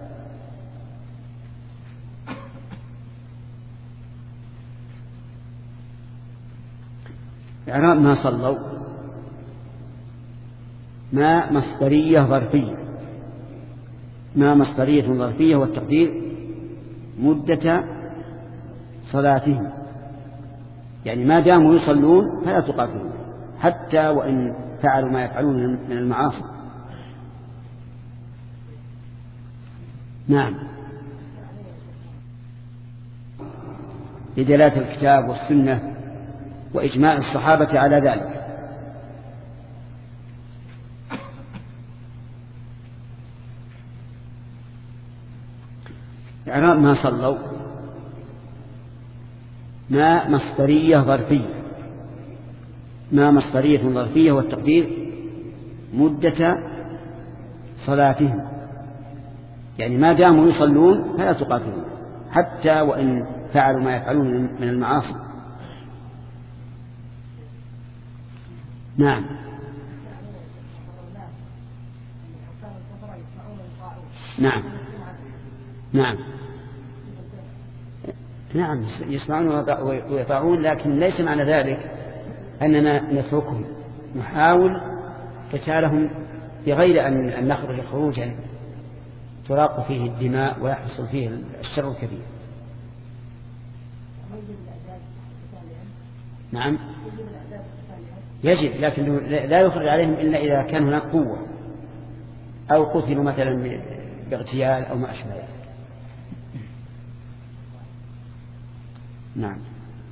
إعراب ما صلوا، ما مصدرية ظرفية، ما مصدرية ظرفية، والتقدير مدة صلاتهم، يعني ما داموا يصلون فلا تقاتلون حتى وإن فعلوا ما يفعلون من المعاصي. نعم، لدلالة الكتاب والسنة وإجماع الصحابة على ذلك. إعراب ما صلوا، ما مصدرية ظرفية، ما مصدرية ظرفية، والتقدير مدة صلاتهم، يعني ما داموا يصلون فلا تقاتلون حتى وإن فعلوا ما يفعلون من المعاصي. نعم نعم نعم نعم يسمعون ويطاعون، لكن ليس معنى ذلك أننا نتركهم، نحاول قتالهم بغير أن نخرج خروجا تراق فيه الدماء ويحصل فيه الشر الكبير. نعم يجب، لكن لا يخرج عليهم إلا إذا كان هناك قوة أو قتلوا مثلا باغتيال أو ما أشبه ذلك. نعم.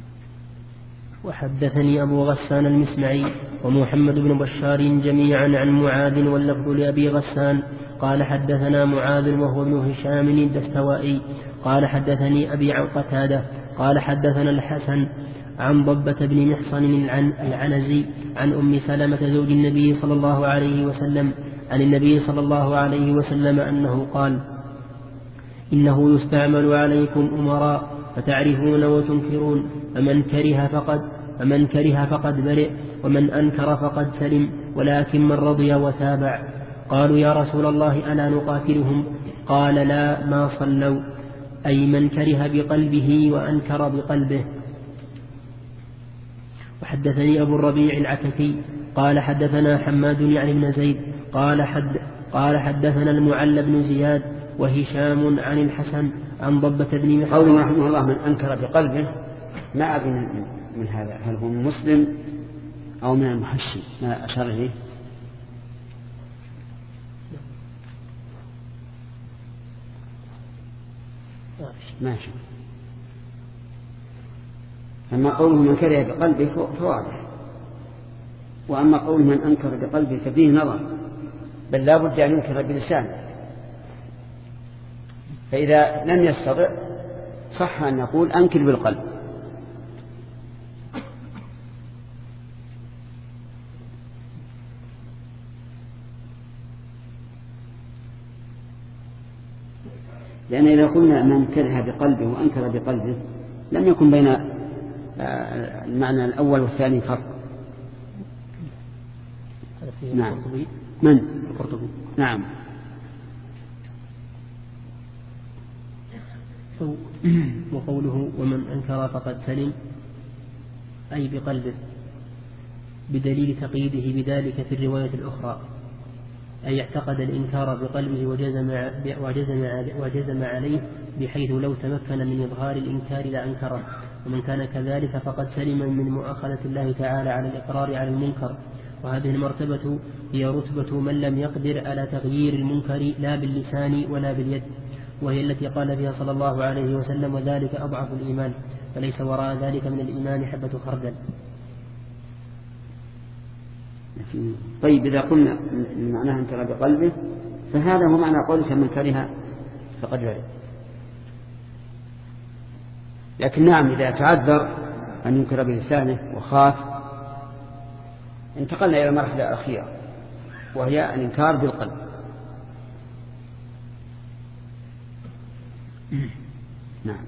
وحدثني أبو غسان المسمعي ومحمد بن بشار جميعا عن معاذ، واللفظ لأبي غسان قال حدثنا معاذ وهو ابن هشام الدستوائي قال حدثني أبي عن قتادة قال حدثنا الحسن عن ضبة بن محصن العنزي عن أم سلمة زوج النبي صلى الله عليه وسلم عن النبي صلى الله عليه وسلم أنه قال: إنه يستعمل عليكم أمراء فتعرفون وتنكرون، فمن كره فقد فمن كره فقد برئ، ومن أنكر فقد سلم، ولكن من رضي وتابع. قالوا: يا رسول الله ألا نقاتلهم؟ قال: لا، ما صلوا، أي من كره بقلبه وأنكر بقلبه. وحدثني أبو الربيع العتكي قال حدثنا حماد يعني بن زيد قال, حد قال حدثنا المعلى بن زياد وهشام عن الحسن عن ضبة بن محصن. قوله رحمه الله من أنكر بقلبه، ما أدري من, من هذا، هل هو من مسلم أو من المحشي؟ ما أشار إليه. ماشي. أما قوله من كره بقلبه فواضح، وأما قوله من أنكر بقلبه ففيه نظر، بل لا بد أن ينكر بلسانه، فإذا لم يستطع صح أن نقول أنكر بالقلب. لأن إذا قلنا من كره بقلبه وأنكر بقلبه لم يكن بين المعنى الأول والثاني فرق. نعم. من القرطبي. نعم. وقوله ومن أنكر فقد سلم أي بقلبه، بدليل تقييده بذلك في الرواية الأخرى. أي اعتقد الإنكار بقلبه وجزم, وجزم, وجزم عليه بحيث لو تمكن من إظهار الإنكار لأنكره. ومن كان كذلك فقد سلم من مؤاخذة الله تعالى على الإقرار على المنكر. وهذه المرتبة هي رتبة من لم يقدر على تغيير المنكر لا باللسان ولا باليد، وهي التي قال فيها صلى الله عليه وسلم: وذلك أضعف الإيمان، فليس وراء ذلك من الإيمان حبة خردل. طيب إذا قلنا معناها انكر بقلبه فهذا هو معنى قولك من كره فقد ورد. لكن نعم إذا تعذر أن ينكر بلسانه وخاف انتقلنا إلى المرحلة الأخيرة وهي الإنكار بالقلب. نعم.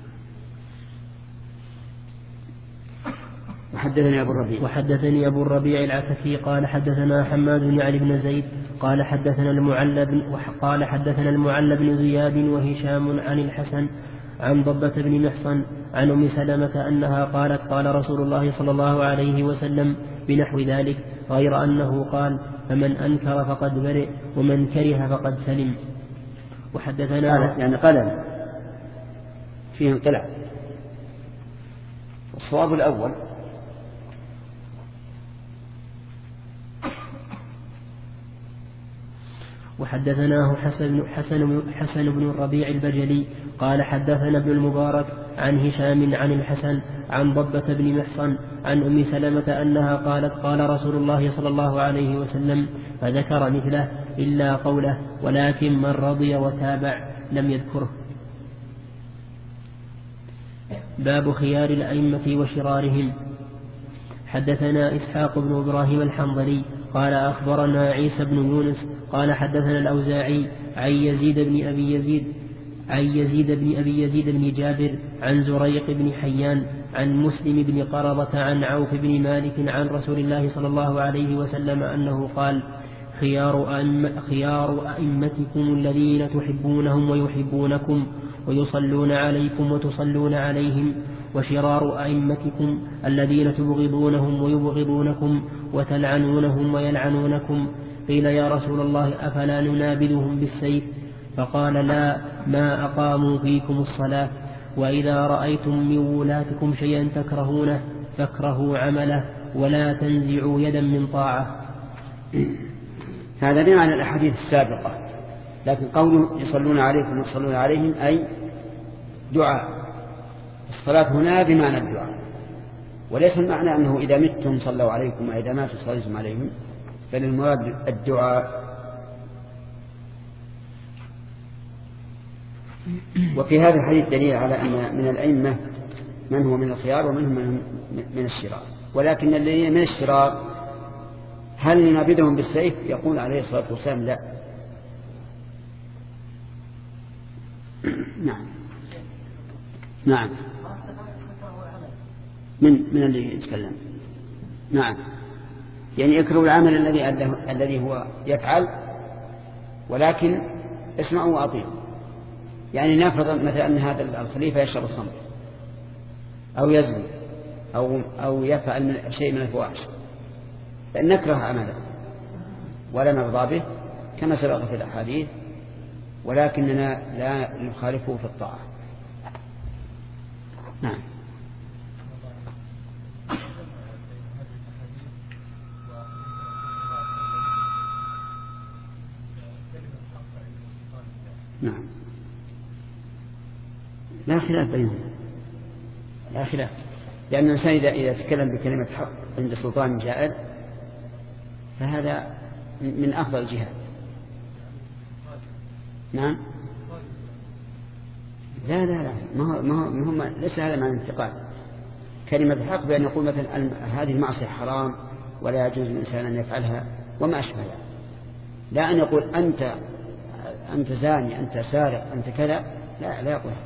وحدثني أبو الربيع وحدثني أبو الربيع العتكي قال حدثنا حماد بن علي بن زيد قال حدثنا المعلى بن قال حدثنا المعلى بن زياد وهشام عن الحسن عن ضبة بن محصن عن أم سلمة أنها قالت: قال رسول الله صلى الله عليه وسلم بنحو ذلك، غير أنه قال: فمن أنكر فقد برئ ومن كره فقد سلم. وحدثنا يعني قال فيه انقلاب. الصواب الأول وحدثناه حسن, حسن, حسن بن الربيع البجلي قال حدثنا ابن المبارك عن هشام عن الحسن عن ضبة بن محصن عن أم سلمة أنها قالت: قال رسول الله صلى الله عليه وسلم، فذكر مثله إلا قوله: ولكن من رضي وتابع لم يذكره. باب خيار الأئمة وشرارهم. حدثنا إسحاق بن إبراهيم الحنظلي قال أخبرنا عيسى بن يونس قال حدثنا الأوزاعي عن يزيد بن أبي يزيد عن يزيد بن أبي يزيد بن جابر عن زريق بن حيان عن مسلم بن قرضة عن عوف بن مالك عن رسول الله صلى الله عليه وسلم أنه قال: خيار, أئم خيار أئمتكم الذين تحبونهم ويحبونكم ويصلون عليكم وتصلون عليهم، وشرار أئمتكم الذين تبغضونهم ويبغضونكم وتلعنونهم ويلعنونكم. قيل: يا رسول الله، أفلا ننابذهم بالسيف؟ فقال: لا، ما أقاموا فيكم الصلاة. وإذا رأيتم من ولاتكم شيئا تكرهونه فاكرهوا عمله ولا تنزعوا يدا من طاعة. هذا بمعنى الأحاديث السابقة، لكن قوله يصلون عليكم ويصلون عليهم أي دعاء. الصلاة هنا بمعنى الدعاء، وليس المعنى أنه إذا متم صلوا عليكم وإذا ماتوا صليتم عليهم، بل المراد الدعاء. وفي هذا الحديث دليل على أن من الأئمة من هو من الخيار ومنهم من الشرار، ولكن الذين من الشرار هل ننابذهم بالسيف؟ يقول عليه الصلاة والسلام: لا. نعم نعم من من اللي يتكلم. نعم، يعني يكره العمل الذي الذي هو يفعل، ولكن اسمعوا وأطيعوا. يعني نفرض مثلا أن هذا الخليفة يشرب الخمر أو يزني أو أو يفعل من شيء من الفواحش، فإن نكره عمله ولا نرضى به كما سبق في الأحاديث، ولكننا لا نخالفه في الطاعة. نعم. نعم، لا خلاف بينهم، لا خلاف، لأن الإنسان إذا إذا تكلم بكلمة حق عند سلطان جائر فهذا من أفضل الجهاد. نعم، لا لا لا ما هو ما هو ما هو ليس هذا معنى الانتقاد. كلمة الحق بأن يقول مثلا هذه المعصية حرام ولا يجوز للإنسان أن يفعلها وما أشبهها، لا أن يقول أنت أنت زاني، أنت سارق، أنت كذا، لا لا يقول.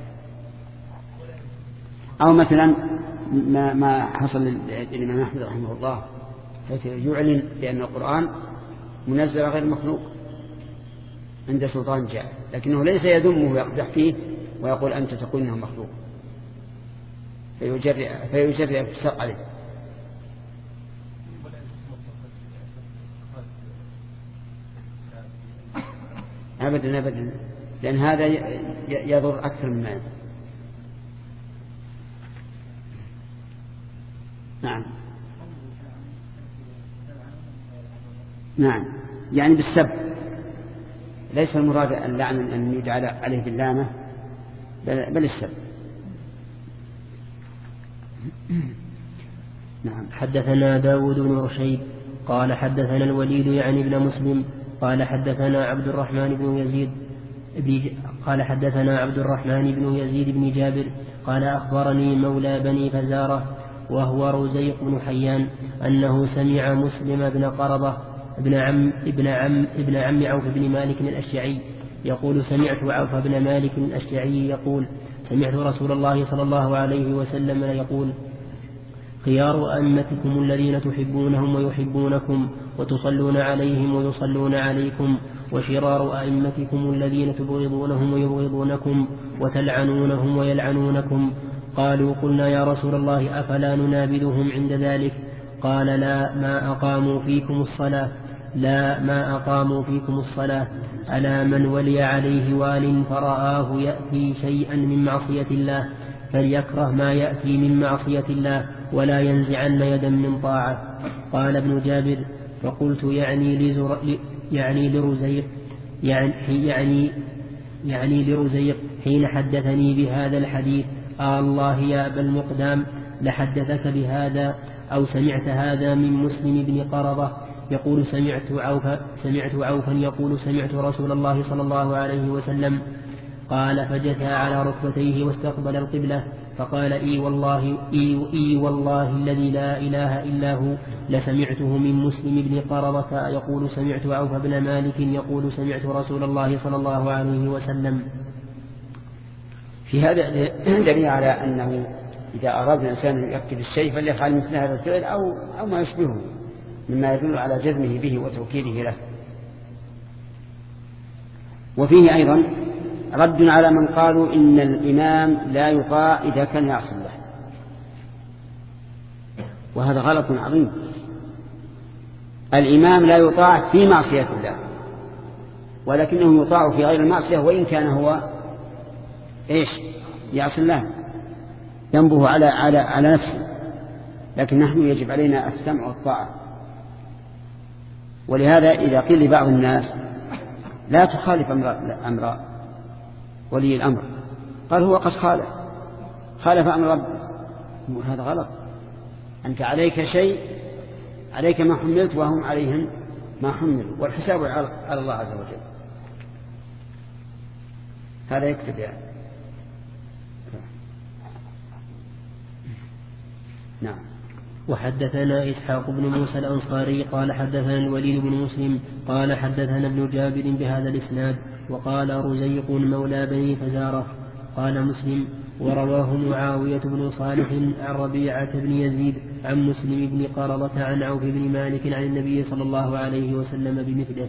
أو مثلا ما ما حصل للإمام أحمد رحمه الله حيث يعلن بأن القرآن منزل غير مخلوق عند سلطان جاء، لكنه ليس يذمه ويقدح فيه ويقول أنت تقول إنه مخلوق، فيجرئ فيجرئ الفساق عليه. أبدا أبدا، لأن هذا يضر أكثر من مال. نعم نعم، يعني بالسب، ليس المراد اللعن أن يجعل عليه باللامة، بل السب. نعم. حدثنا داود بن رشيد قال حدثنا الوليد يعني ابن مسلم قال حدثنا عبد الرحمن بن يزيد قال حدثنا عبد الرحمن بن يزيد بن جابر قال أخبرني مولى بني فزارة وهو رزيق بن حيان أنه سمع مسلم بن قرضة ابن عم ابن عم ابن عم عوف بن مالك الأشجعي يقول سمعت عوف بن مالك الأشجعي يقول سمعت رسول الله صلى الله عليه وسلم يقول خيار أئمتكم الذين تحبونهم ويحبونكم وتصلون عليهم ويصلون عليكم، وشرار أئمتكم الذين تبغضونهم ويبغضونكم وتلعنونهم ويلعنونكم. قالوا قلنا يا رسول الله أفلا ننابذهم عند ذلك؟ قال لا ما أقاموا فيكم الصلاة لا ما أقاموا فيكم الصلاة ألا من ولي عليه وال فرآه يأتي شيئا من معصية الله فليكره ما يأتي من معصية الله ولا ينزعن يدا من طاعة. قال ابن جابر فقلت يعني لزر يعني لرزيق يعني يعني يعني لرزيق حين حدثني بهذا الحديث آه الله يا أبا المقدام لحدثك بهذا أو سمعت هذا من مسلم بن قرضة يقول سمعت عوفا سمعت عوفا يقول سمعت رسول الله صلى الله عليه وسلم. قال فجثى على ركبتيه واستقبل القبلة فقال إي والله إي, إي والله الذي لا إله إلا هو لسمعته من مسلم بن قرضة يقول سمعت عوف بن مالك يقول سمعت رسول الله صلى الله عليه وسلم. في هذا دليل على أنه إذا أراد الإنسان أن يكتب الشيء فليفعل مثل هذا الفعل أو, أو ما يشبهه مما يدل على جزمه به وتوكيده له. وفيه أيضا رد على من قالوا إن الإمام لا يطاع إذا كان يعصي الله، وهذا غلط عظيم. الإمام لا يطاع في معصية الله، ولكنه يطاع في غير المعصية وإن كان هو إيش يعصي الله ينبه على, على, على نفسه، لكن نحن يجب علينا السمع والطاعة. ولهذا إذا قيل لبعض الناس لا تخالف أمر ولي الأمر، قال هو قد خالف خالف أمر ربه، هذا غلط. أنت عليك شيء، عليك ما حملت وهم عليهم ما حملوا، والحساب على الله عز وجل. هذا يكتب يعني. نعم. وحدثنا إسحاق بن موسى الأنصاري قال حدثنا الوليد بن مسلم قال حدثنا ابن جابر بهذا الإسناد وقال رزيق مولى بني فزارة. قال مسلم ورواه معاوية بن صالح عن ربيعة بن يزيد عن مسلم بن قرضة عن عوف بن مالك عن النبي صلى الله عليه وسلم بمثله.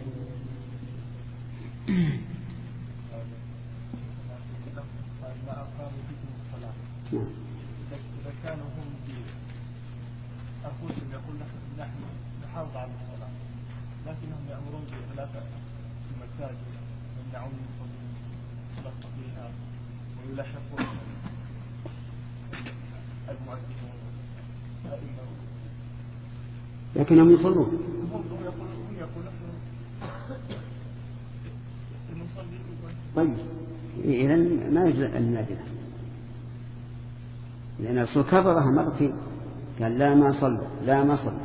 أنفسهم يقول نحن نحافظ على الصلاة، لكنهم يأمرون بإغلاق المساجد ويمنعون المصلين الصلاة فيها ويلاحقون المؤذنين لكنهم يصلون. هم يقولون المصلين. طيب إذن ما يجوز أن ننادي، لأن الرسول كبرها مرتين قال لا ما صلى لا ما صلى.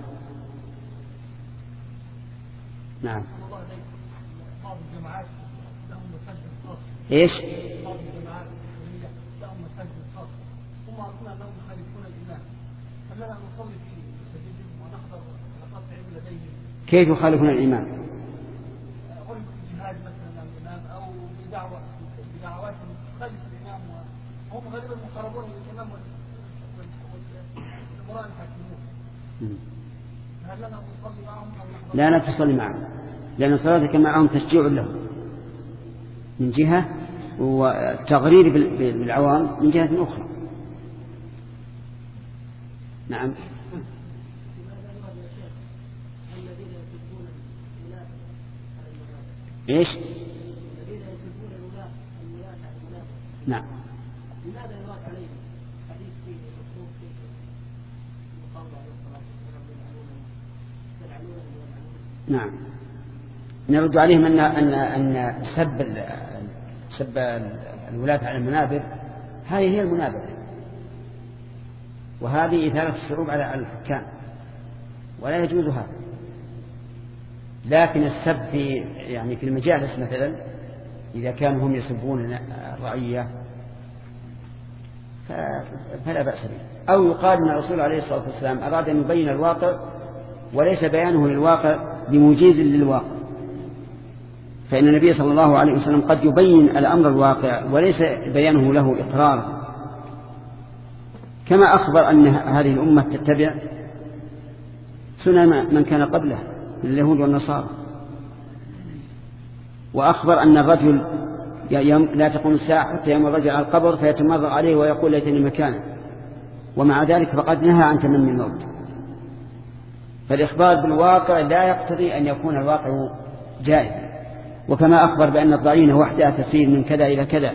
نعم. بعض الجماعات لهم مساجد خاصة. ايش؟ بعض الجماعات لهم مساجد خاصة، هم أظن أنهم يخالفون الإمام، فلنا نصلي في مساجدهم ونحضر حلقات علم لديهم. كيف يخالفون الإمام؟ قل بالجهاد مثلا الإمام أو بدعوة بدعوات تخالف الإمام، وهم غالبا مقربون للإمام والمرأة الحاكمون. هل لنا نصلي معهم أو لا لا تصلي معهم، لأن صلاتك معهم تشجيع لهم من جهة وتغرير بالعوام من جهة أخرى. نعم. ايش؟ نعم. لماذا يراد عليه حديث فيه مكتوب فيه قول عليه الصلاة والسلام نعم. نرد عليهم أن أن أن سب سب الولاة على المنابر هذه هي المنابر، وهذه إثارة الشعوب على الحكام، ولا يجوز هذا. لكن السب في يعني في المجالس مثلا إذا كانوا هم يسبون الرعية فلا بأس به. أو يقال أن الرسول عليه الصلاة والسلام أراد أن يبين الواقع وليس بيانه للواقع بمجيز للواقع، فإن النبي صلى الله عليه وسلم قد يبين الأمر الواقع وليس بيانه له إقرار، كما أخبر أن هذه الأمة تتبع سنن من كان قبله من اليهود والنصارى، وأخبر أن الرجل لا تقوم الساعة حتى يوم الرجل على القبر فيتمرغ عليه ويقول ليتني مكانه، ومع ذلك فقد نهى عن تمني الموت. فالإخبار بالواقع لا يقتضي أن يكون الواقع جائزا، وكما أخبر بأن الضعينة وحدها تسير من كذا إلى كذا،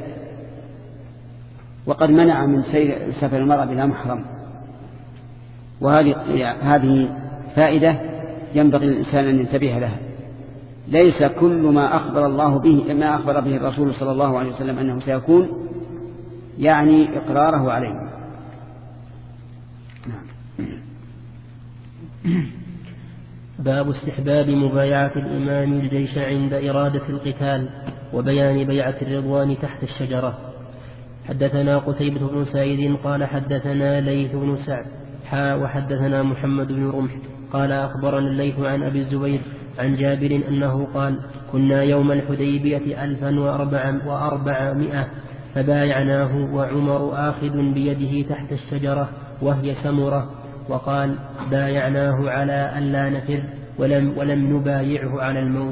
وقد منع من سفر المرأة بلا محرم. وهذه هذه فائدة ينبغي للإنسان أن ينتبه لها. ليس كل ما أخبر الله به ما أخبر به الرسول صلى الله عليه وسلم أنه سيكون يعني إقراره عليه. باب استحباب مبايعة الإمام الجيش عند إرادة القتال وبيان بيعة الرضوان تحت الشجرة. حدثنا قتيبة بن سعيد قال حدثنا ليث بن سعد حا وحدثنا محمد بن رمح قال أخبرنا الليث عن أبي الزبير عن جابر أنه قال كنا يوم الحديبية ألفا وأربعمائة فبايعناه وعمر آخذ بيده تحت الشجرة وهي سمرة، وقال بايعناه على ألا نفر ولم, ولم نبايعه على الموت.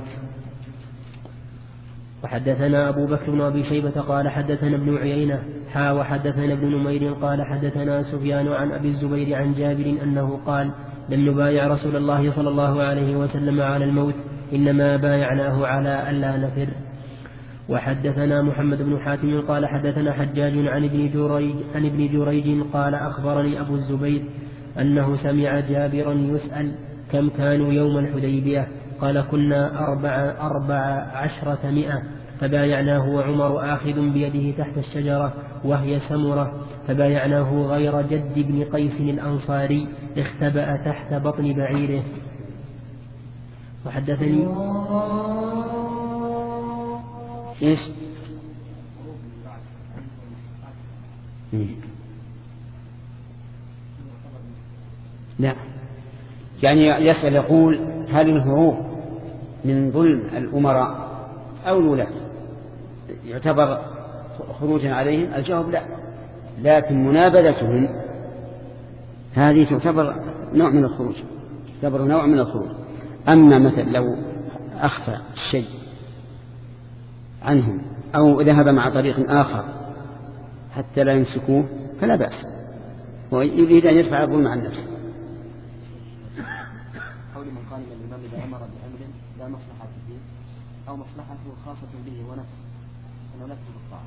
وحدثنا أبو بكر بن أبي شيبة قال حدثنا ابن عيينة حا وحدثنا ابن نمير قال حدثنا سفيان عن أبي الزبير عن جابر أنه قال لم نبايع رسول الله صلى الله عليه وسلم على الموت إنما بايعناه على ألا نفر. وحدثنا محمد بن حاتم قال حدثنا حجاج عن ابن جريج, عن ابن جريج قال أخبرني أبو الزبير أنه سمع جابرا يسأل كم كانوا يوم الحديبية قال كنا أربع, أربع عشرة مئة فبايعناه وعمر آخذ بيده تحت الشجرة وهي سمرة فبايعناه غير جد بن قيس الأنصاري اختبأ تحت بطن بعيره. وحدثني إيش؟ لا يعني يسأل يقول هل الهروب من ظلم الأمراء أو الولاة يعتبر خروجا عليهم؟ الجواب لا، لكن منابذتهم هذه تعتبر نوع من الخروج، تعتبر نوع من الخروج. أما مثل لو أخفى الشيء عنهم أو ذهب مع طريق آخر حتى لا يمسكوه فلا بأس، ويريد أن يدفع الظلم عن نفسه. قول من قال الإمام إذا أمر بأمر لا مصلحة فيه أو مصلحته خاصة به ونفسه أنه لا تجب الطاعة.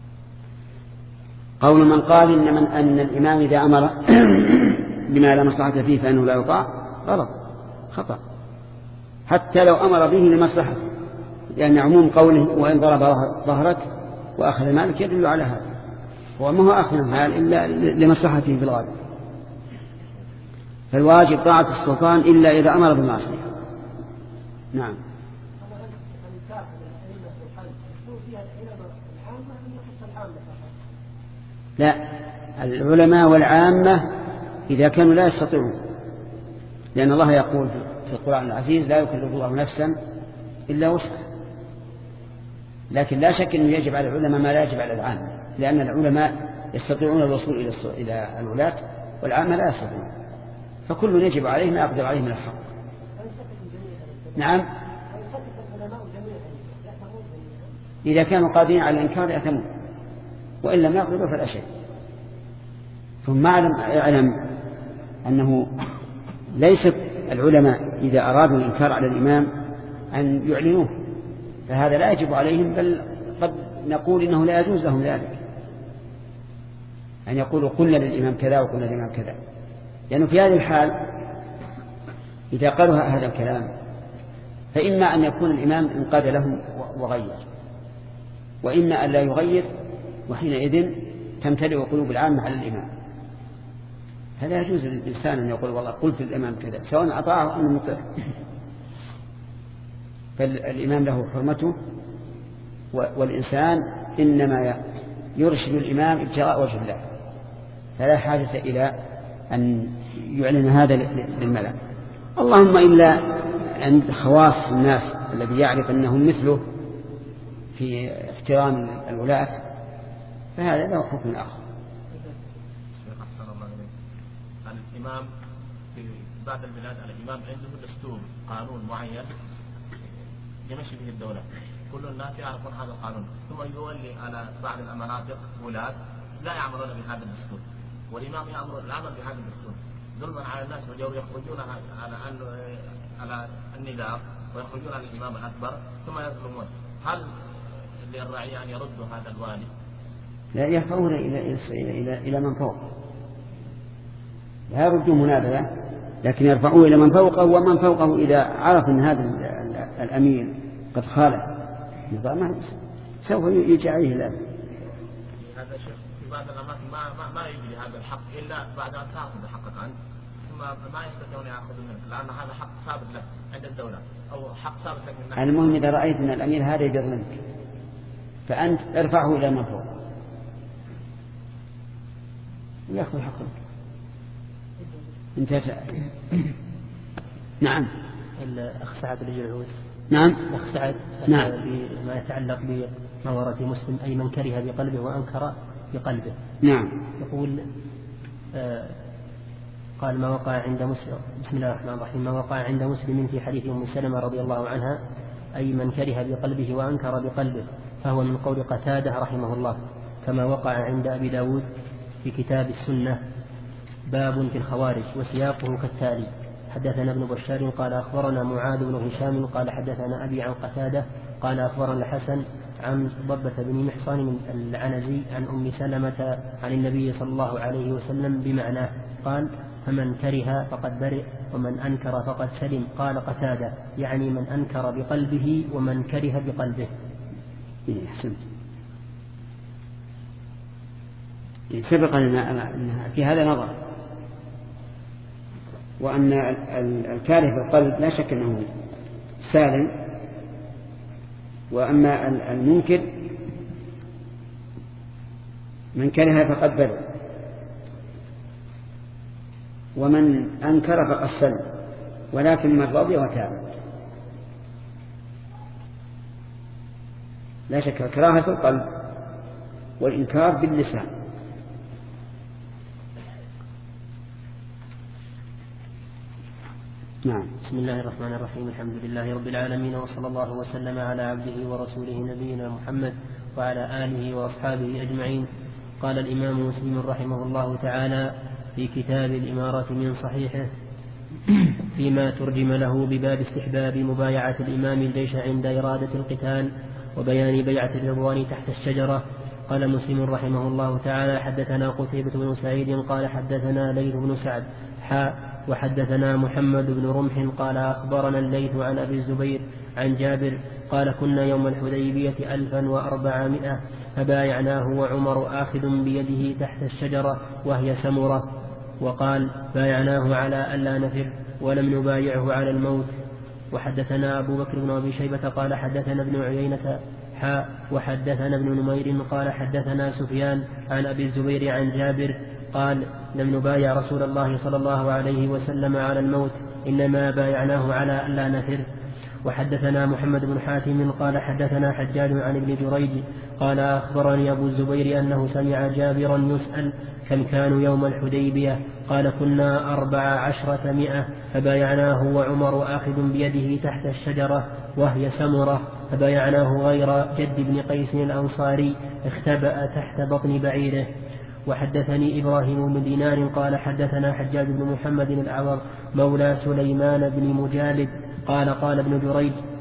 قول من قال إن, من أن الإمام إذا أمر بما لا مصلحة فيه فإنه لا يطاع غلط خطأ، حتى لو أمر به لمصلحته، لأن عموم قوله وإن ضرب ظهرك وأخذ مالك يدل على هذا، وما هو أخذ المال إلا لمصلحته في الغالب. فالواجب طاعة السلطان إلا إذا أمر بالمعصية. نعم. لا، العلماء والعامة إذا كانوا لا يستطيعون، لأن الله يقول في القرآن العزيز لا يكلف الله نفسا إلا وسعها، لكن لا شك أنه يجب على العلماء ما لا يجب على العامة، لأن العلماء يستطيعون الوصول إلى الولاة والعامة لا يستطيعون، فكل يجب عليه ما يقدر عليه من الحق. نعم، إذا كانوا قادرين على الإنكار يأتمون، وإن لم يقدروا فلا شيء. ثم اعلم أنه ليس العلماء إذا أرادوا الإنكار على الإمام أن يعلنوه، فهذا لا يجب عليهم، بل قد نقول إنه لا يجوز لهم ذلك. أن يقولوا قلنا للإمام كذا وقلنا للإمام كذا، لأنه يعني في هذه الحال إذا قالوا هذا الكلام فإما أن يكون الإمام انقاد لهم وغير، وإما أن لا يغير، وحينئذ تمتلئ قلوب العامة على الإمام. هذا يجوز للإنسان أن يقول والله قلت للإمام كذا سواء أطاعه أو مطيع، فالإمام له حرمته، والإنسان إنما يرشد الإمام ابتغاء وجه الله، فلا حاجة إلى أن يعلن هذا للملأ. اللهم إلا عند خواص الناس الذي يعرف أنهم مثله في احترام الولاة فهذا له حكم آخر. الإمام في بعض البلاد الإمام عنده دستور قانون معين يمشي به الدولة، كل الناس يعرفون هذا القانون، ثم يولي على بعض المناطق ولاة لا يعملون بهذا الدستور، والإمام يأمر العمل بهذا الدستور ظلما على الناس، ويخرجون على على النظام ويخرجون على الإمام الأكبر ثم يظلمون. هل للرعية أن يردوا هذا الوالي؟ لا، يرفعون إلى إلى إلى إلى من فوق، لا يردوا منابذة، لكن يرفعوه إلى من فوقه، ومن فوقه إذا عرف أن هذا الأمير قد خالف نظامه سوف يجي عليه الأمر. هذا شيخ في بعض الأماكن ما ما ما يجري هذا الحق إلا بعد أن تأخذ حقك عنه، ثم ما يستطيعون يأخذوا منك لأن هذا حق ثابت لك عند الدولة أو حق ثابت لك من ناحية. المهم إذا رأيت أن الأمير هذا يظلمك فأنت ارفعه إلى من فوق ويأخذ حقك. انتهت. نعم. الأخ سعد رجل العود. نعم. الأخ سعد. نعم. بما يتعلق بما ورد في مسلم أي من كره بقلبه وأنكر بقلبه. نعم. يقول آه قال ما وقع عند مسلم، بسم الله الرحمن الرحيم، ما وقع عند مسلم في حديث أم سلمة رضي الله عنها أي من كره بقلبه وأنكر بقلبه، فهو من قول قتادة رحمه الله، كما وقع عند أبي داود في كتاب السنة باب في الخوارج، وسياقه كالتالي: حدثنا ابن بشار قال أخبرنا معاذ بن هشام قال حدثنا أبي عن قتادة قال أخبرنا الحسن عن ضبة بن محصن العنزي عن أم سلمة عن النبي صلى الله عليه وسلم بمعناه، قال: فمن كره فقد برئ ومن أنكر فقد سلم. قال قتادة: يعني من أنكر بقلبه ومن كره بقلبه. أحسنت. سبق لنا في هذا نظر، وأن الكاره بالقلب لا شك أنه سالم، وأما المنكر من كره فقد برئ ومن أنكر فقد سلم، ولكن من رضي وتاب. لا شك الكراهة في القلب والإنكار باللسان. نعم. بسم الله الرحمن الرحيم، الحمد لله رب العالمين، وصلى الله وسلم على عبده ورسوله نبينا محمد وعلى آله وأصحابه أجمعين. قال الإمام مسلم رحمه الله تعالى في كتاب الإمارة من صحيحه فيما ترجم له بباب استحباب مبايعة الإمام الجيش عند إرادة القتال وبيان بيعة الرضوان تحت الشجرة. قال مسلم رحمه الله تعالى: حدثنا قتيبة بن سعيد قال حدثنا ليث بن سعد حاء وحدثنا محمد بن رمح قال أخبرنا الليث عن أبي الزبير عن جابر قال: كنا يوم الحديبية ألفا وأربعمائة فبايعناه وعمر آخذ بيده تحت الشجرة وهي سمرة. وقال: بايعناه على ألا نفر ولم نبايعه على الموت. وحدثنا أبو بكر بن أبي شيبة قال حدثنا ابن عيينة حاء وحدثنا ابن نمير قال حدثنا سفيان عن أبي الزبير عن جابر قال: لم نبايع رسول الله صلى الله عليه وسلم على الموت، إنما بايعناه على ألا نفر. وحدثنا محمد بن حاتم قال حدثنا حجاج عن ابن جريج قال أخبرني أبو الزبير أنه سمع جابرا يسأل: كم كانوا يوم الحديبية؟ قال: كنا أربع عشرة مئة فبايعناه وعمر آخذ بيده تحت الشجرة وهي سمرة، فبايعناه غير جد بن قيس الأنصاري اختبأ تحت بطن بعيره. وحدثني إبراهيم بن دينار قال حدثنا حجاج بن محمد الأعور مولى سليمان بن مجالد قال: قال ابن جريج: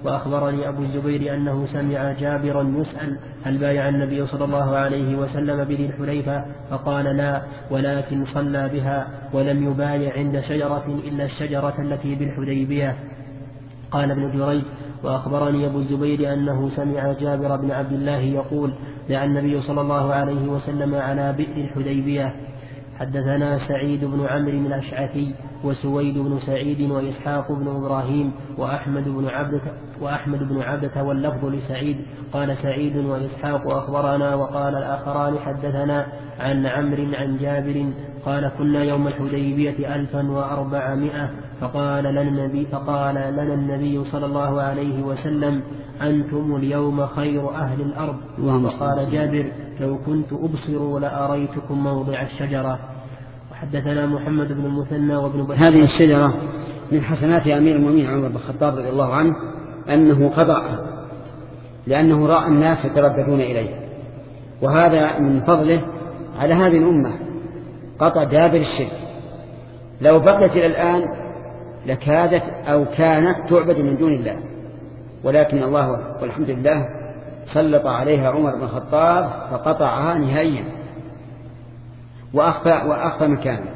وأخبرني أبو الزبير أنه سمع جابرا يسأل هل بايع النبي صلى الله عليه وسلم بذي الحليفة فقال لا ولكن صلى بها ولم يبايع عند شجرة إلا الشجرة التي بالحديبية. قال ابن جريج وأخبرني أبو الزبير أنه سمع جابر بن عبد الله يقول دعا النبي صلى الله عليه وسلم على بئر الحديبية. حدثنا سعيد بن عمرو الأشعثي وسويد بن سعيد وإسحاق بن إبراهيم وأحمد بن عبدة وأحمد بن عبدة واللفظ لسعيد قال سعيد وإسحاق أخبرنا وقال الآخران حدثنا عن عمرو عن جابر قال كنا يوم الحديبية ألفا وأربعمائة فقال لنا النبي فقال لنا النبي صلى الله عليه وسلم أنتم اليوم خير أهل الأرض. وقال جابر لو كنت أبصر لأريتكم موضع الشجرة. وحدثنا محمد بن المثنى وابن بشار. هذه الشجرة من حسنات أمير المؤمنين عمر بن الخطاب رضي الله عنه أنه قطعها لأنه رأى الناس يترددون إليه، وهذا من فضله على هذه الأمة قطع دابر الشرك. لو بقيت إلى الآن لكادت أو كانت تعبد من دون الله، ولكن الله والحمد لله سلط عليها عمر بن الخطاب فقطعها نهائيا وأخفى, وأخفى مكانه.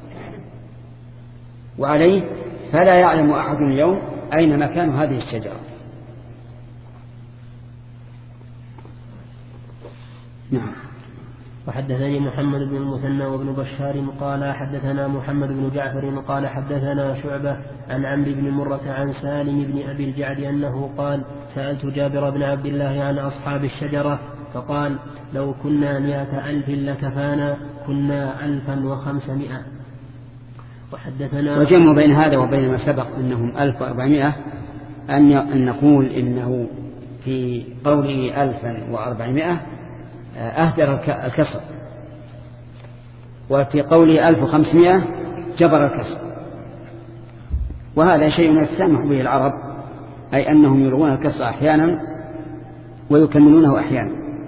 وعليه فلا يعلم أحد اليوم أين مكان هذه الشجرة. نعم. وحدثني محمد بن المثنى وابن بشار قال حدثنا محمد بن جعفر قال حدثنا شعبة عن عمرو بن مرة عن سالم بن أبي الجعد أنه قال سألت جابر بن عبد الله عن أصحاب الشجرة فقال لو كنا مئة ألف لكفانا كنا ألفا وخمسمائة. وحدثنا وجمع بين هذا وبين ما سبق أنهم ألف وأربعمائة أن نقول إنه في قوله ألفا وأربعمائة أهدر الكسر، وفي قوله ألف وخمسمائة جبر الكسر، وهذا شيء يتسامح به العرب، أي أنهم يلغون الكسر أحيانا ويكملونه أحيانا.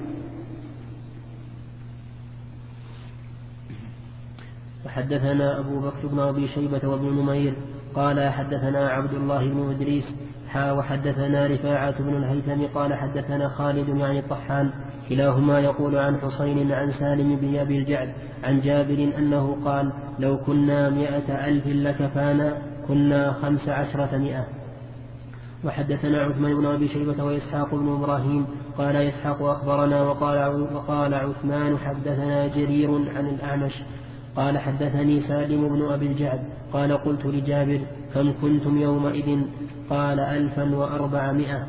وحدثنا أبو بكر بن أبي شيبة وابن نمير قال حدثنا عبد الله بن إدريس حا وحدثنا رفاعة بن الهيثم قال حدثنا خالد يعني الطحان كلاهما يقول عن حسين عن سالم بن أبي الجعد عن جابر أنه قال لو كنا مئة ألف لكفانا كنا خمس عشرة مئة. وحدثنا عثمان بن أبي شيبة وإسحاق بن إبراهيم قال إسحاق أخبرنا وقال, وقال عثمان حدثنا جرير عن الأعمش قال حدثني سالم بن أبي الجعد قال قلت لجابر كم كنتم يومئذ قال ألفا وأربعمائة.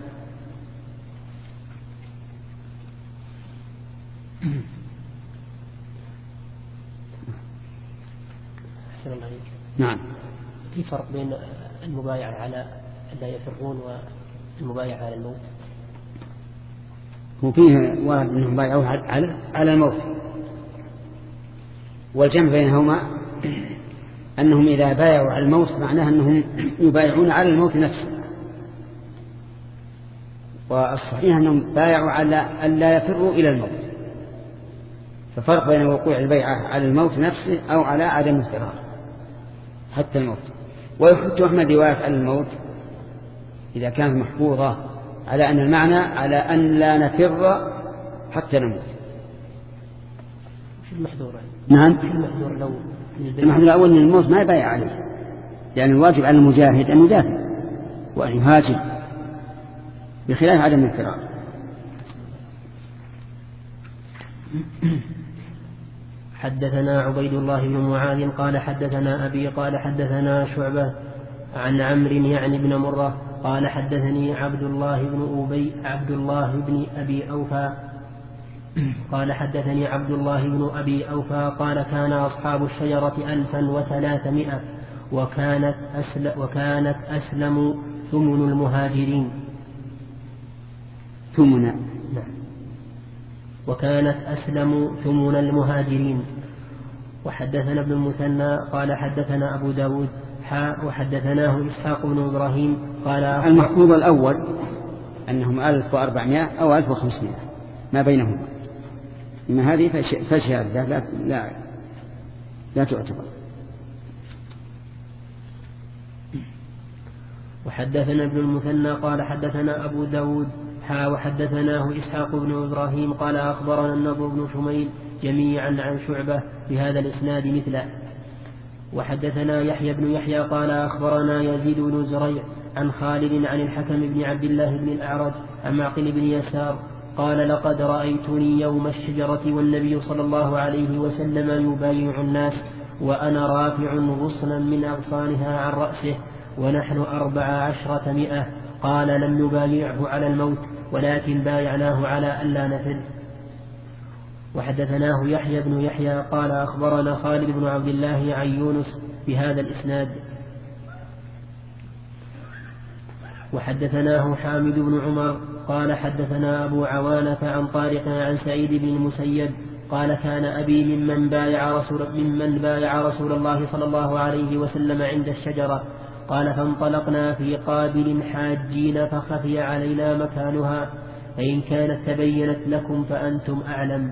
أحسن الله عليك. نعم. في فرق بين المبايعة على لا يفرون والمبايعة على الموت؟ هو فيه واحد منهم بايعوه على الموت، والجمع بينهما أنهم إذا بايعوا على الموت معناه أنهم يبايعون على الموت نفسه، والصحيح أنهم بايعوا على أن لا يفروا إلى الموت. ففرق بين وقوع البيعة على الموت نفسه أو على عدم الفرار حتى الموت. ويحط أحمد رواية على الموت إذا كانت محفوظة على أن المعنى على أن لا نفر حتى نموت. شو المحذور؟ نعم. شو المحذور لو المحذور الأول أن الموت ما يبايع عليه، لأن يعني الواجب على المجاهد أن يدافع وأن يهاجم بخلاف عدم الفرار. حدثنا عبيد الله بن معاذ قال حدثنا أبي قال حدثنا شعبة عن عمرو يعني بن مرة قال حدثني عبد الله بن أبي عبد الله بن أبي أوفى قال حدثني عبد الله بن أبي أوفى قال كان أصحاب الشجرة ألفا وثلاثمائة وكانت أسل وكانت أسلم ثمن المهاجرين. ثمن نعم. وكانت أسلم ثمن المهاجرين. وحدثنا ابن المثنى قال حدثنا أبو داود حاء وحدثناه إسحاق بن إبراهيم قال المحفوظ الأول أنهم ألف وأربعمائة أو ألف وخمسمائة ما بينهما، إن هذه فشهادة لا, لا, لا تعتبر. وحدثنا ابن المثنى قال حدثنا أبو داود حا وحدثناه إسحاق بن إبراهيم قال أخبرنا النضر بن شميل جميعا عن شعبة بهذا الإسناد مثله. وحدثنا يحيى بن يحيى قال أخبرنا يزيد بن زريع عن خالد عن الحكم بن عبد الله بن الأعرج عن معقل بن يسار قال لقد رأيتني يوم الشجرة والنبي صلى الله عليه وسلم يبايع الناس وأنا رافع غصنا من أغصانها عن رأسه ونحن أربع عشرة مئة. قال لم نبايعه على الموت ولكن بايعناه على ألا نفر. وحدثناه يحيى بن يحيى قال أخبرنا خالد بن عبد الله عن يونس بهذا الإسناد. وحدثناه حامد بن عمر قال حدثنا أبو عوانة عن طارق عن سعيد بن المسيب قال كان أبي ممن بايع رسول, ممن بايع رسول الله صلى الله عليه وسلم عند الشجرة. قال فانطلقنا في قابل حاجين فخفي علينا مكانها فإن كانت تبينت لكم فأنتم أعلم.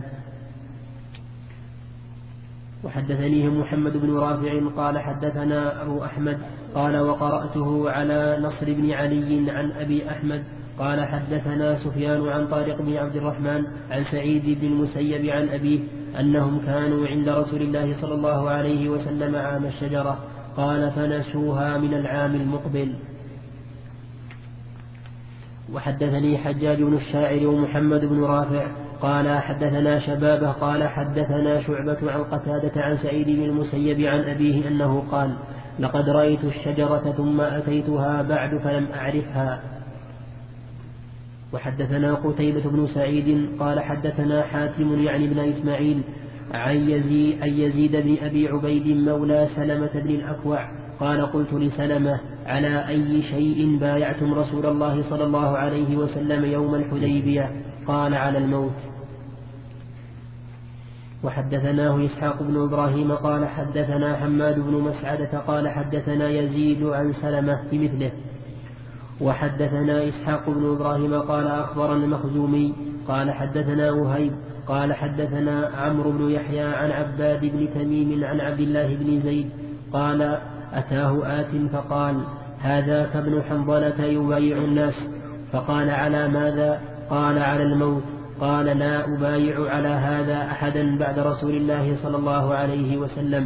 وحدثنيه محمد بن رافع قال حدثنا أبو أحمد قال وقرأته على نصر بن علي عن أبي أحمد قال حدثنا سفيان عن طارق بن عبد الرحمن عن سعيد بن المسيب عن أبيه أنهم كانوا عند رسول الله صلى الله عليه وسلم عام الشجرة قال فنسوها من العام المقبل. وحدثني حجاج بن الشاعر ومحمد بن رافع قال حدثنا شبابه قال حدثنا شعبة عن قتادة عن سعيد بن المسيب عن أبيه أنه قال لقد رأيت الشجرة ثم أتيتها بعد فلم أعرفها. وحدثنا قتيبة بن سعيد قال حدثنا حاتم يعني بن إسماعيل عن يزيد, عن يزيد بن أبي عبيد مولى سلمة بن الأكوع قال قلت لسلمة على أي شيء بايعتم رسول الله صلى الله عليه وسلم يوم الحديبية؟ قال على الموت. وحدثناه إسحاق بن إبراهيم قال حدثنا حماد بن مسعدة قال حدثنا يزيد عن سلمة بمثله. وحدثنا إسحاق بن إبراهيم قال أخبرنا المخزومي قال حدثنا وهيب قال حدثنا عمرو بن يحيى عن عباد بن تميم عن عبد الله بن زيد قال أتاه آت فقال هذاك ابن حنظلة يبايع الناس فقال على ماذا؟ قال على الموت. قال لا أبايع على هذا أحدا بعد رسول الله صلى الله عليه وسلم.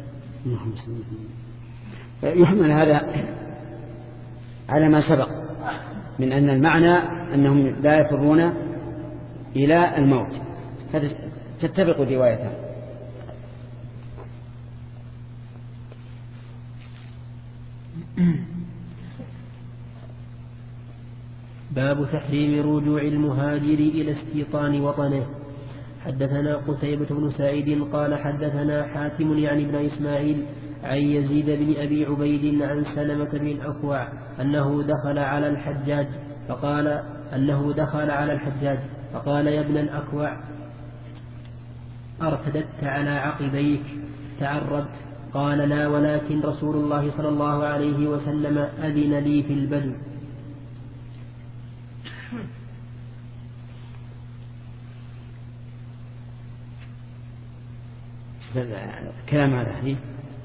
يحمل هذا على ما سبق من أن المعنى أنهم لا يفرون إلى الموت، تتفق روايته. باب تحريم رجوع المهاجر إلى استيطان وطنه. حدثنا قتيبة بن سعيد قال حدثنا حاتم يعني بن إسماعيل عن يزيد بن أبي عبيد عن سلمة بن الأكوع أنه دخل على الحجاج فقال أنه دخل على الحجاج فقال يا ابن الأكوع أرتدت على عقبيك تعربت؟ قال لا ولكن رسول الله صلى الله عليه وسلم أذن لي في البدو. كلام هذا حديث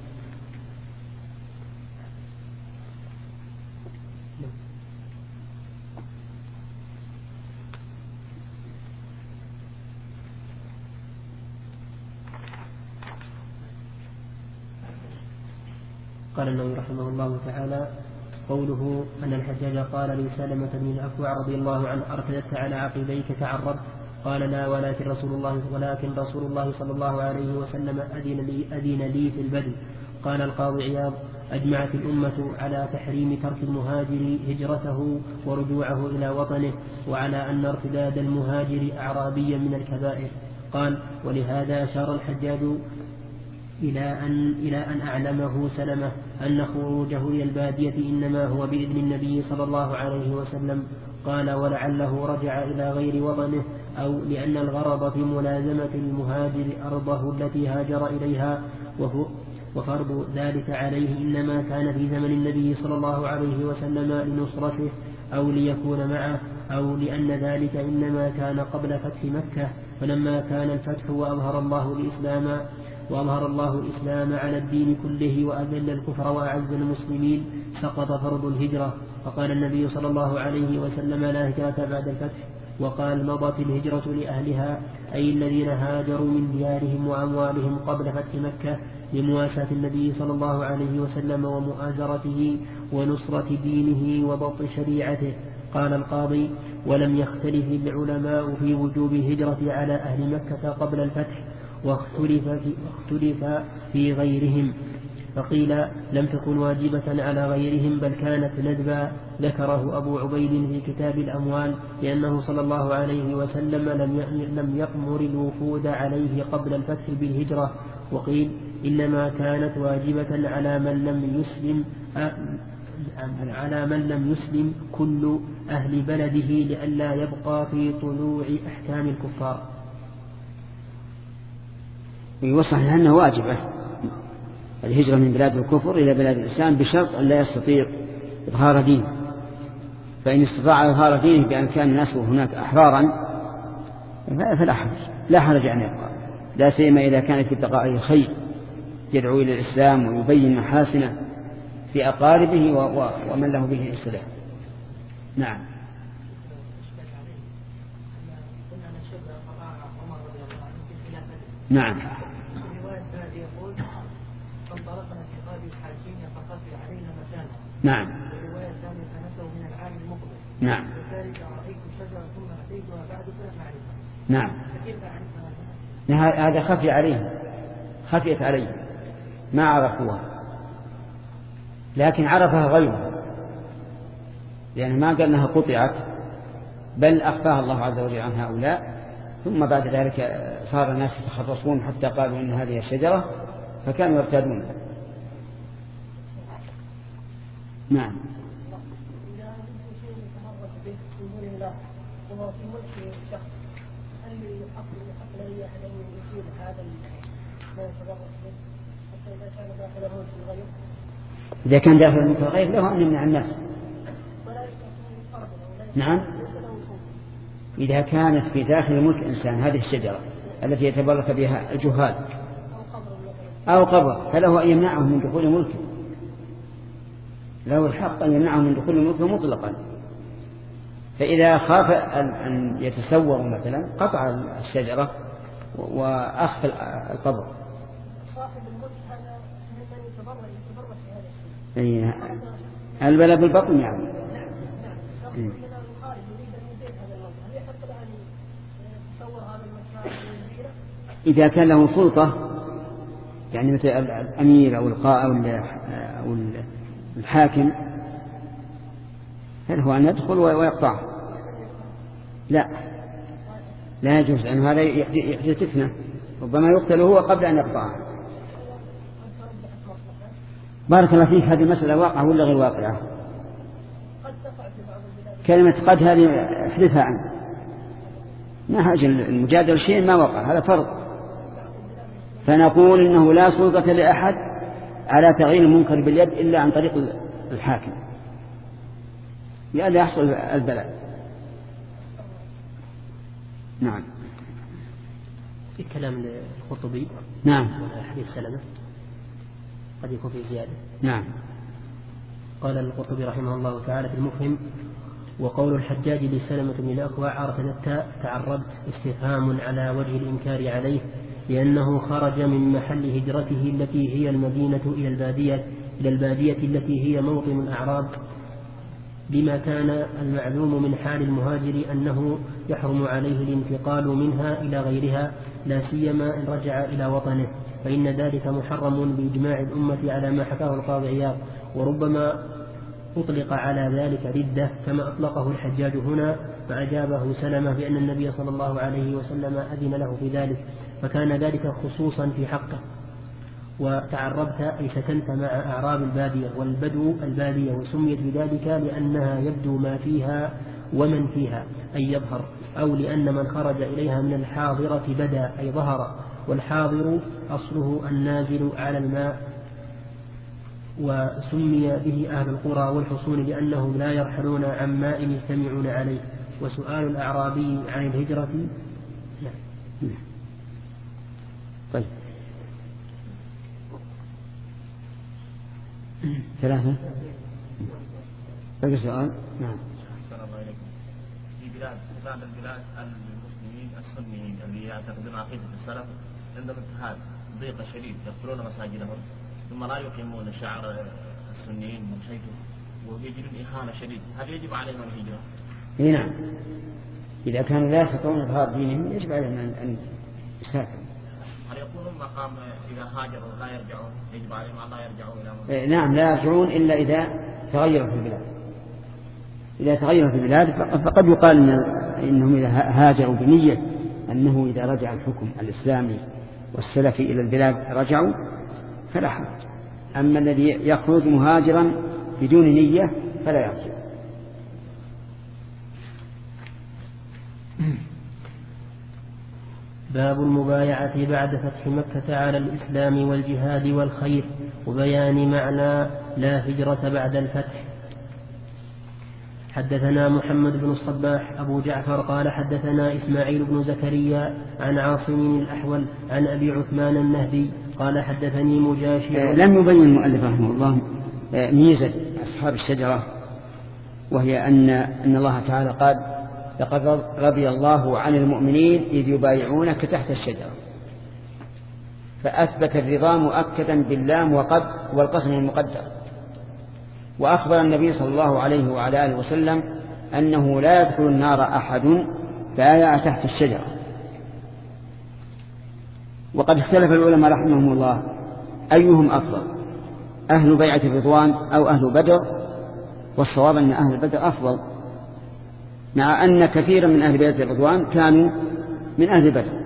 قال النووي رحمه الله تعالى قوله أن الحجاج قال لسلمة بن الأكوع رضي الله عنه أرتدت على عقبيك تعربت؟ قال لا ولكن رسول الله ولكن رسول الله صلى الله عليه وسلم أذن لي, أذن لي في البدو. قال القاضي عياض أجمعت الأمة على تحريم ترك المهاجر هجرته ورجوعه إلى وطنه وعلى أن ارتداد المهاجر أعرابيا من الكبائر. قال ولهذا أشار الحجاج إلى أن, إلى أن أعلمه سلمة أن خروجه إلى البادية إنما هو بإذن النبي صلى الله عليه وسلم. قال ولعله رجع إلى غير وطنه أو لأن الغرض في ملازمة المهاجر أرضه التي هاجر إليها وفرض ذلك عليه إنما كان في زمن النبي صلى الله عليه وسلم لنصرته أو ليكون معه أو لأن ذلك إنما كان قبل فتح مكة فلما كان الفتح وأظهر الله الإسلام وأظهر الله الإسلام على الدين كله وأذل الكفر وأعز المسلمين سقط فرض الهجرة. فقال النبي صلى الله عليه وسلم لا هجرة بعد الفتح. وقال مضت الهجرة لأهلها أي الذين هاجروا من ديارهم وأموالهم قبل فتح مكة لمواساة النبي صلى الله عليه وسلم ومؤازرته ونصرة دينه وضبط شريعته. قال القاضي ولم يختلف العلماء في وجوب الهجرة على أهل مكة قبل الفتح واختلف في, واختلف في غيرهم، فقيل لم تكن واجبة على غيرهم بل كانت ندبا. ذكره أبو عبيد في كتاب الأموال لأنه صلى الله عليه وسلم لم يأمر الوفود عليه قبل الفتح بالهجرة. وقيل إنما كانت واجبة على من لم يسلم على من لم يسلم كل أهل بلده لئلا يبقى في طلوع أحكام الكفار. يوصح أنه واجبة الهجرة من بلاد الكفر إلى بلاد الإسلام بشرط أن لا يستطيع إظهار دينه، فإن استطاع إظهار دينه بأن كان الناس هناك أحرارا فلا حرج لا حرج أن يبقى، لا سيما إذا كان في بقائه الخير يدعو إلى الإسلام ويبين محاسنه في أقاربه ومن له به السلام. نعم. نعم. نعم. نعم. نعم. هذا خفي عليه خفيت عليه ما عرفوها، لكن عرفها غيره لأن ما قال أنها قطعت بل أخفاها الله عز وجل عن هؤلاء، ثم بعد ذلك صار الناس يتخرصون حتى قالوا إن هذه الشجرة فكانوا يرتادون. نعم. إذا كان داخل الملك الغير له أن يمنع الناس. نعم. إذا كانت في داخل الملك إنسان هذه الشجرة التي يتبرك بها الجهال أو قبر فله أن يمنعه من دخول ملكه، له الحق أن يمنعه من دخول ملكه مطلقا. فإذا خاف أن يتسور مثلا قطع الشجرة وأخفى القبر. أيه. البلد بالبطن يعني. أيه. إذا كان له سلطة يعني مثل الأمير أو القائد أو الحاكم هل هو أن يدخل ويقطعه؟ لا لا يجوز، لأن هذا يحدث فتنة ربما يقتل هو قبل أن يقطعه. بارك الله فيك. هذه المسألة واقعة ولا غير واقعة؟ كلمة قد هذه احدثها عنه ما حاجة المجادل شيء ما وقع، هذا فرض. فنقول إنه لا سلطة لأحد على تغيير المنكر باليد إلا عن طريق الحاكم لئلا يحصل البلاء. نعم. في كلام القرطبي. نعم. حديث سلمة قد يكون في زيادة. نعم. قال القرطبي رحمه الله تعالى في المفهم: وقول الحجاج لسلمة بن الأكوع عرفت تعربت استفهام على وجه الإنكار عليه لأنه خرج من محل هجرته التي هي المدينة إلى البادية إلى البادية التي هي موطن الأعراب، بما كان المعلوم من حال المهاجر أنه يحرم عليه الانتقال منها إلى غيرها لا سيما إن رجع إلى وطنه، فإن ذلك محرم بإجماع الأمة على ما حكاه القاضي عياض. وربما أطلق على ذلك ردة كما أطلقه الحجاج هنا، فأجابه سلمة بأن النبي صلى الله عليه وسلم أذن له في ذلك، فكان ذلك خصوصا في حقه. وتعربت أي سكنت مع أعراب البادية، والبدو البادية، وسميت بذلك لأنها يبدو ما فيها ومن فيها أي يظهر، أو لأن من خرج إليها من الحاضرة بدا أي ظهر، والحاضر أصله النازل على الماء. وسمي به أهل القرى والحصون لأنهم لا يرحلون عن ماء يجتمعون عليه. وسؤال الأعرابي عن الهجرة. طيب ثلاثة. بقي سؤال. نعم. السلام عليكم. في بلاد بعض البلاد المسلمين السنيين اللي يعتقدون عقيدة السلف عندهم اضطهاد ضيق شديد، يقتلون مساجدهم ثم لا يقيمون شعار السنيين من حيث ويجدون إهانة شديدة، هل يجب عليهم الهجرة؟ اي نعم، إذا كانوا لا يستطيعون إظهار دينهم يجب عليهم أن يسافروا. هل يكونون مقام إذا هاجروا لا يرجعون، يجب عليهم أن لا يرجعوا إلى مصر؟ إيه نعم، لا يرجعون إلا إذا تغيروا في البلاد. إذا تغيروا في البلاد فقد يقال إن إنهم إذا هاجروا بنية أنه إذا رجع الحكم الإسلامي والسلفي إلى البلاد رجعوا فلا حرج. أما الذي يخرج مهاجرا بدون نية فلا يرجع. باب المبايعة بعد فتح مكة على الإسلام والجهاد والخير وبيان معنى لا هجرة بعد الفتح. حدثنا محمد بن الصباح أبو جعفر قال حدثنا إسماعيل بن زكريا عن عاصم الأحول عن أبي عثمان النهدي قال حدثني مجاشع. لم يبين المؤلف رحمه الله ميزة أصحاب الشجرة، وهي أن أن الله تعالى قال لقد رضي الله عن المؤمنين إذ يبايعونك تحت الشجرة، فأثبت الرضا مؤكدا باللام وقد والقسم المقدر. وأخبر النبي صلى الله عليه وعلى آله وسلم أنه لا يدخل النار أحد بايع تحت الشجرة. وقد اختلف العلماء رحمهم الله أيهم أفضل، أهل بيعة الرضوان أو أهل بدر، والصواب أن أهل بدر أفضل، مع أن كثيرا من أهل بيعة الرضوان كانوا من أهل بدر.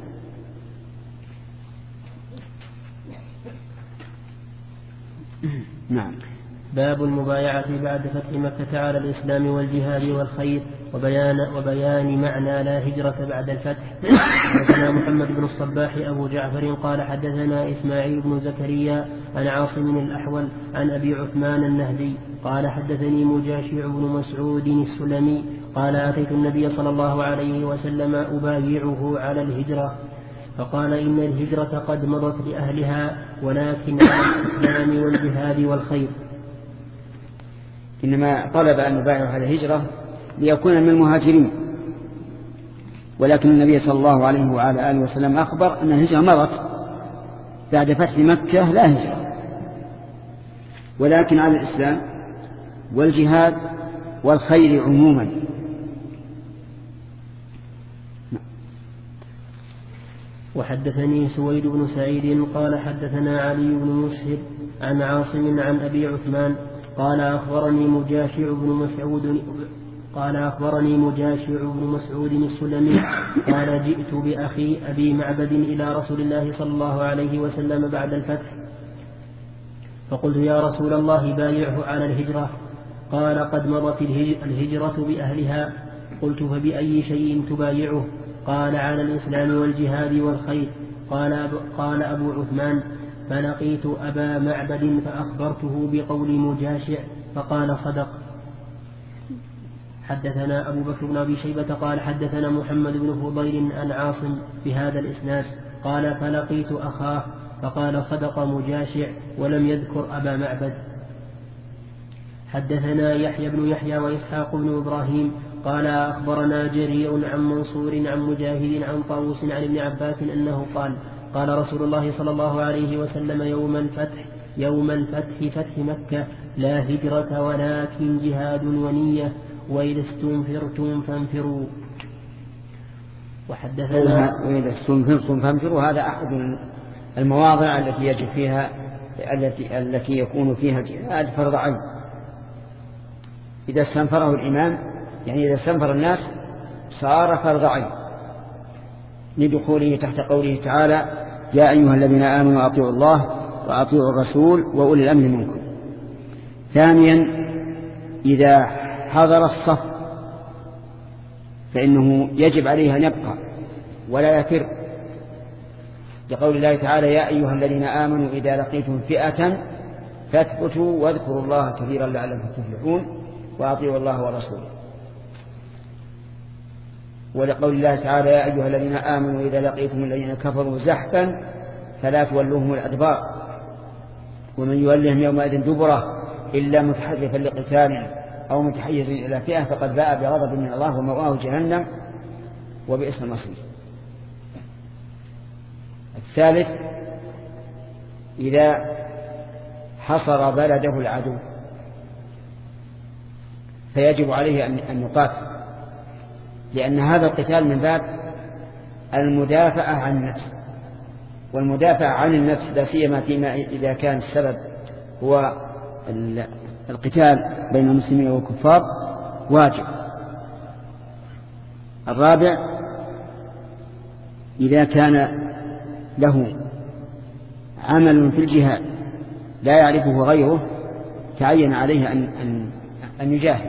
نعم. باب المبايعة بعد فتح مكة على الإسلام والجهاد والخير وبيان, وبيان معنى لا هجرة بعد الفتح. حدثنا محمد بن الصباح أبو جعفر قال حدثنا إسماعيل بن زكريا عن عاصم الأحول عن أبي عثمان النهدي قال حدثني مجاشع بن مسعود السلمي قال أتيت النبي صلى الله عليه وسلم أبايعه على الهجرة فقال إن الهجرة قد مضت لأهلها ولكن على الإسلام والجهاد والخير. إنما طلب أن يبايعه على الهجرة ليكون من المهاجرين، ولكن النبي صلى الله عليه وعلى آله وسلم أخبر أن الهجرة مضت بعد فتح مكة لا هجرة، ولكن على الإسلام والجهاد والخير عموما. وحدثني سويد بن سعيد قال حدثنا علي بن مسهر عن عاصم عن أبي عثمان قال أخبرني مجاشع بن مسعود قال أخبرني مجاشع بن مسعود السلمي قال جئت بأخي أبي معبد إلى رسول الله صلى الله عليه وسلم بعد الفتح فقلت يا رسول الله بايعه على الهجرة قال قد مضت الهجرة بأهلها. قلت فبأي شيء تبايعه؟ قال على الإسلام والجهاد والخير. قال أبو, قال أبو عثمان فلقيت أبا معبد فأخبرته بقول مجاشع فقال صدق. حدثنا أبو بكر بن أبي شيبة قال حدثنا محمد بن فضيل عن عاصم بهذا الإسناد قال فلقيت أخاه فقال صدق مجاشع ولم يذكر أبا معبد. حدثنا يحيى بن يحيى وإسحاق بن إبراهيم قال أخبرنا جرير عن منصور عن مجاهد عن طاووس عن ابن عباس أنه قال قال رسول الله صلى الله عليه وسلم يوم الفتح يوم الفتح فتح مكة لا هجرة ولكن جهاد ونية وإذا استنفرتم فانفروا. وحدثنا وإذا استنفرتم فانفروا هذا أحد المواضع التي يجب فيها التي التي يكون فيها جهاد فرض عين. إذا استنفره الإمام يعني إذا استنفر الناس صار فرض عين لدخوله تحت قوله تعالى يا أيها الذين آمنوا أطيعوا الله وأطيعوا الرسول وأولي الأمر منكم. ثانيا إذا حضر الصف فإنه يجب عليه أن يبقى ولا يفر لقول الله تعالى يا أيها الذين آمنوا إذا لقيتم فئة فاثبتوا واذكروا الله كثيرا لعلكم تفلحون وأطيعوا الله ورسوله. ولقول الله تعالى يا أيها الذين آمنوا إذا لقيتم الذين كفروا زحفا فلا تولوهم الأدبار ومن يولهم يومئذ دبره إلا متحرفا لقتال أو متحيز إلى فئة فقد باء بغضب من الله ومأواه جهنم وبئس المصير. الثالث إذا حصر بلده العدو فيجب عليه أن يقاتل، لأن هذا القتال من باب المدافعة عن النفس، والمدافعة عن النفس لا سيما فيما إذا كان السبب هو القتال بين المسلمين والكفار واجب. الرابع إذا كان له عمل في الجهاد لا يعرفه غيره تعين عليه أن, أن, أن يجاهد.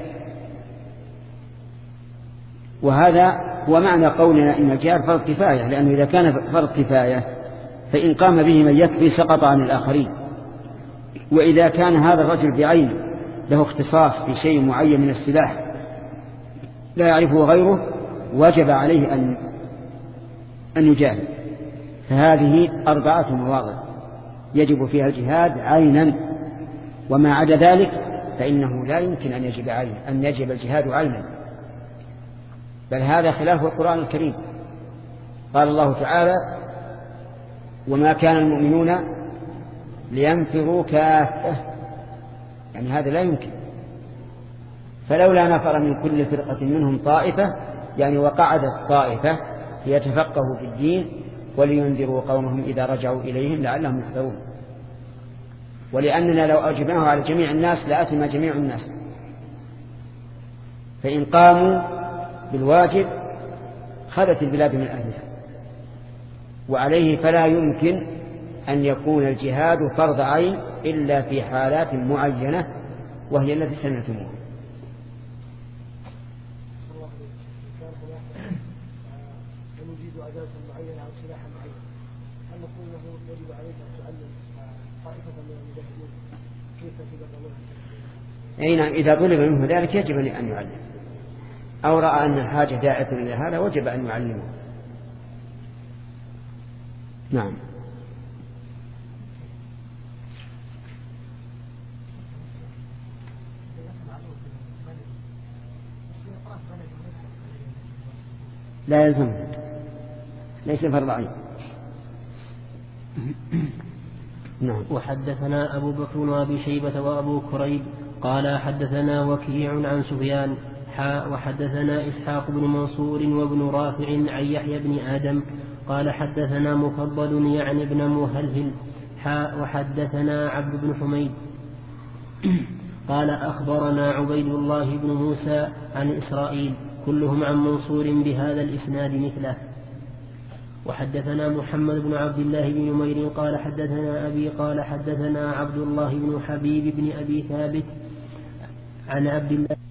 وهذا هو معنى قولنا إن الجهاد فرض كفاية، لأنه إذا كان فرض كفاية فإن قام به من يكفي سقط عن الآخرين. وإذا كان هذا الرجل بعينه له اختصاص في شيء معين من السلاح لا يعرفه غيره وجب عليه أن, أن يجاهد. فهذه أربعة مواضع يجب فيها الجهاد عينا، وما عدا ذلك فإنه لا يمكن أن يجب عينا أن يجب الجهاد عينا، بل هذا خلاف القرآن الكريم. قال الله تعالى: وما كان المؤمنون لينفروا كافة، يعني هذا لا يمكن. فلولا نفر من كل فرقة منهم طائفة، يعني وقعدت طائفة ليتفقهوا في الدين ولينذروا قومهم إذا رجعوا إليهم لعلهم يحذرون. ولأننا لو أوجبناه على جميع الناس لأثم جميع الناس، فإن قاموا بالواجب خلت البلاد من أهلها. وعليه فلا يمكن أن يكون الجهاد فرض عين إلا في حالات معينة وهي التي سمعتموها. أي نعم، إذا طلب منه ذلك يجب أن يعلم، أو رأى أن الحاجة داعية إلى هذا وجب أن يعلمه. نعم. لا يلزم، ليس فرض عين. نعم. وحدثنا أبو بكر وأبي شيبة وأبو كريب قال حدثنا وكيع عن سفيان حاء وحدثنا إسحاق بن منصور وابن رافع عن يحيى بن آدم قال حدثنا مفضل يعني ابن مهلهل حاء وحدثنا عبد بن حميد قال أخبرنا عبيد الله بن موسى عن إسرائيل كلهم عن منصور بهذا الإسناد مثله. وحدثنا محمد بن عبد الله بن نمير قال حدثنا أبي قال حدثنا عبد الله بن حبيب بن أبي ثابت عن عبد الله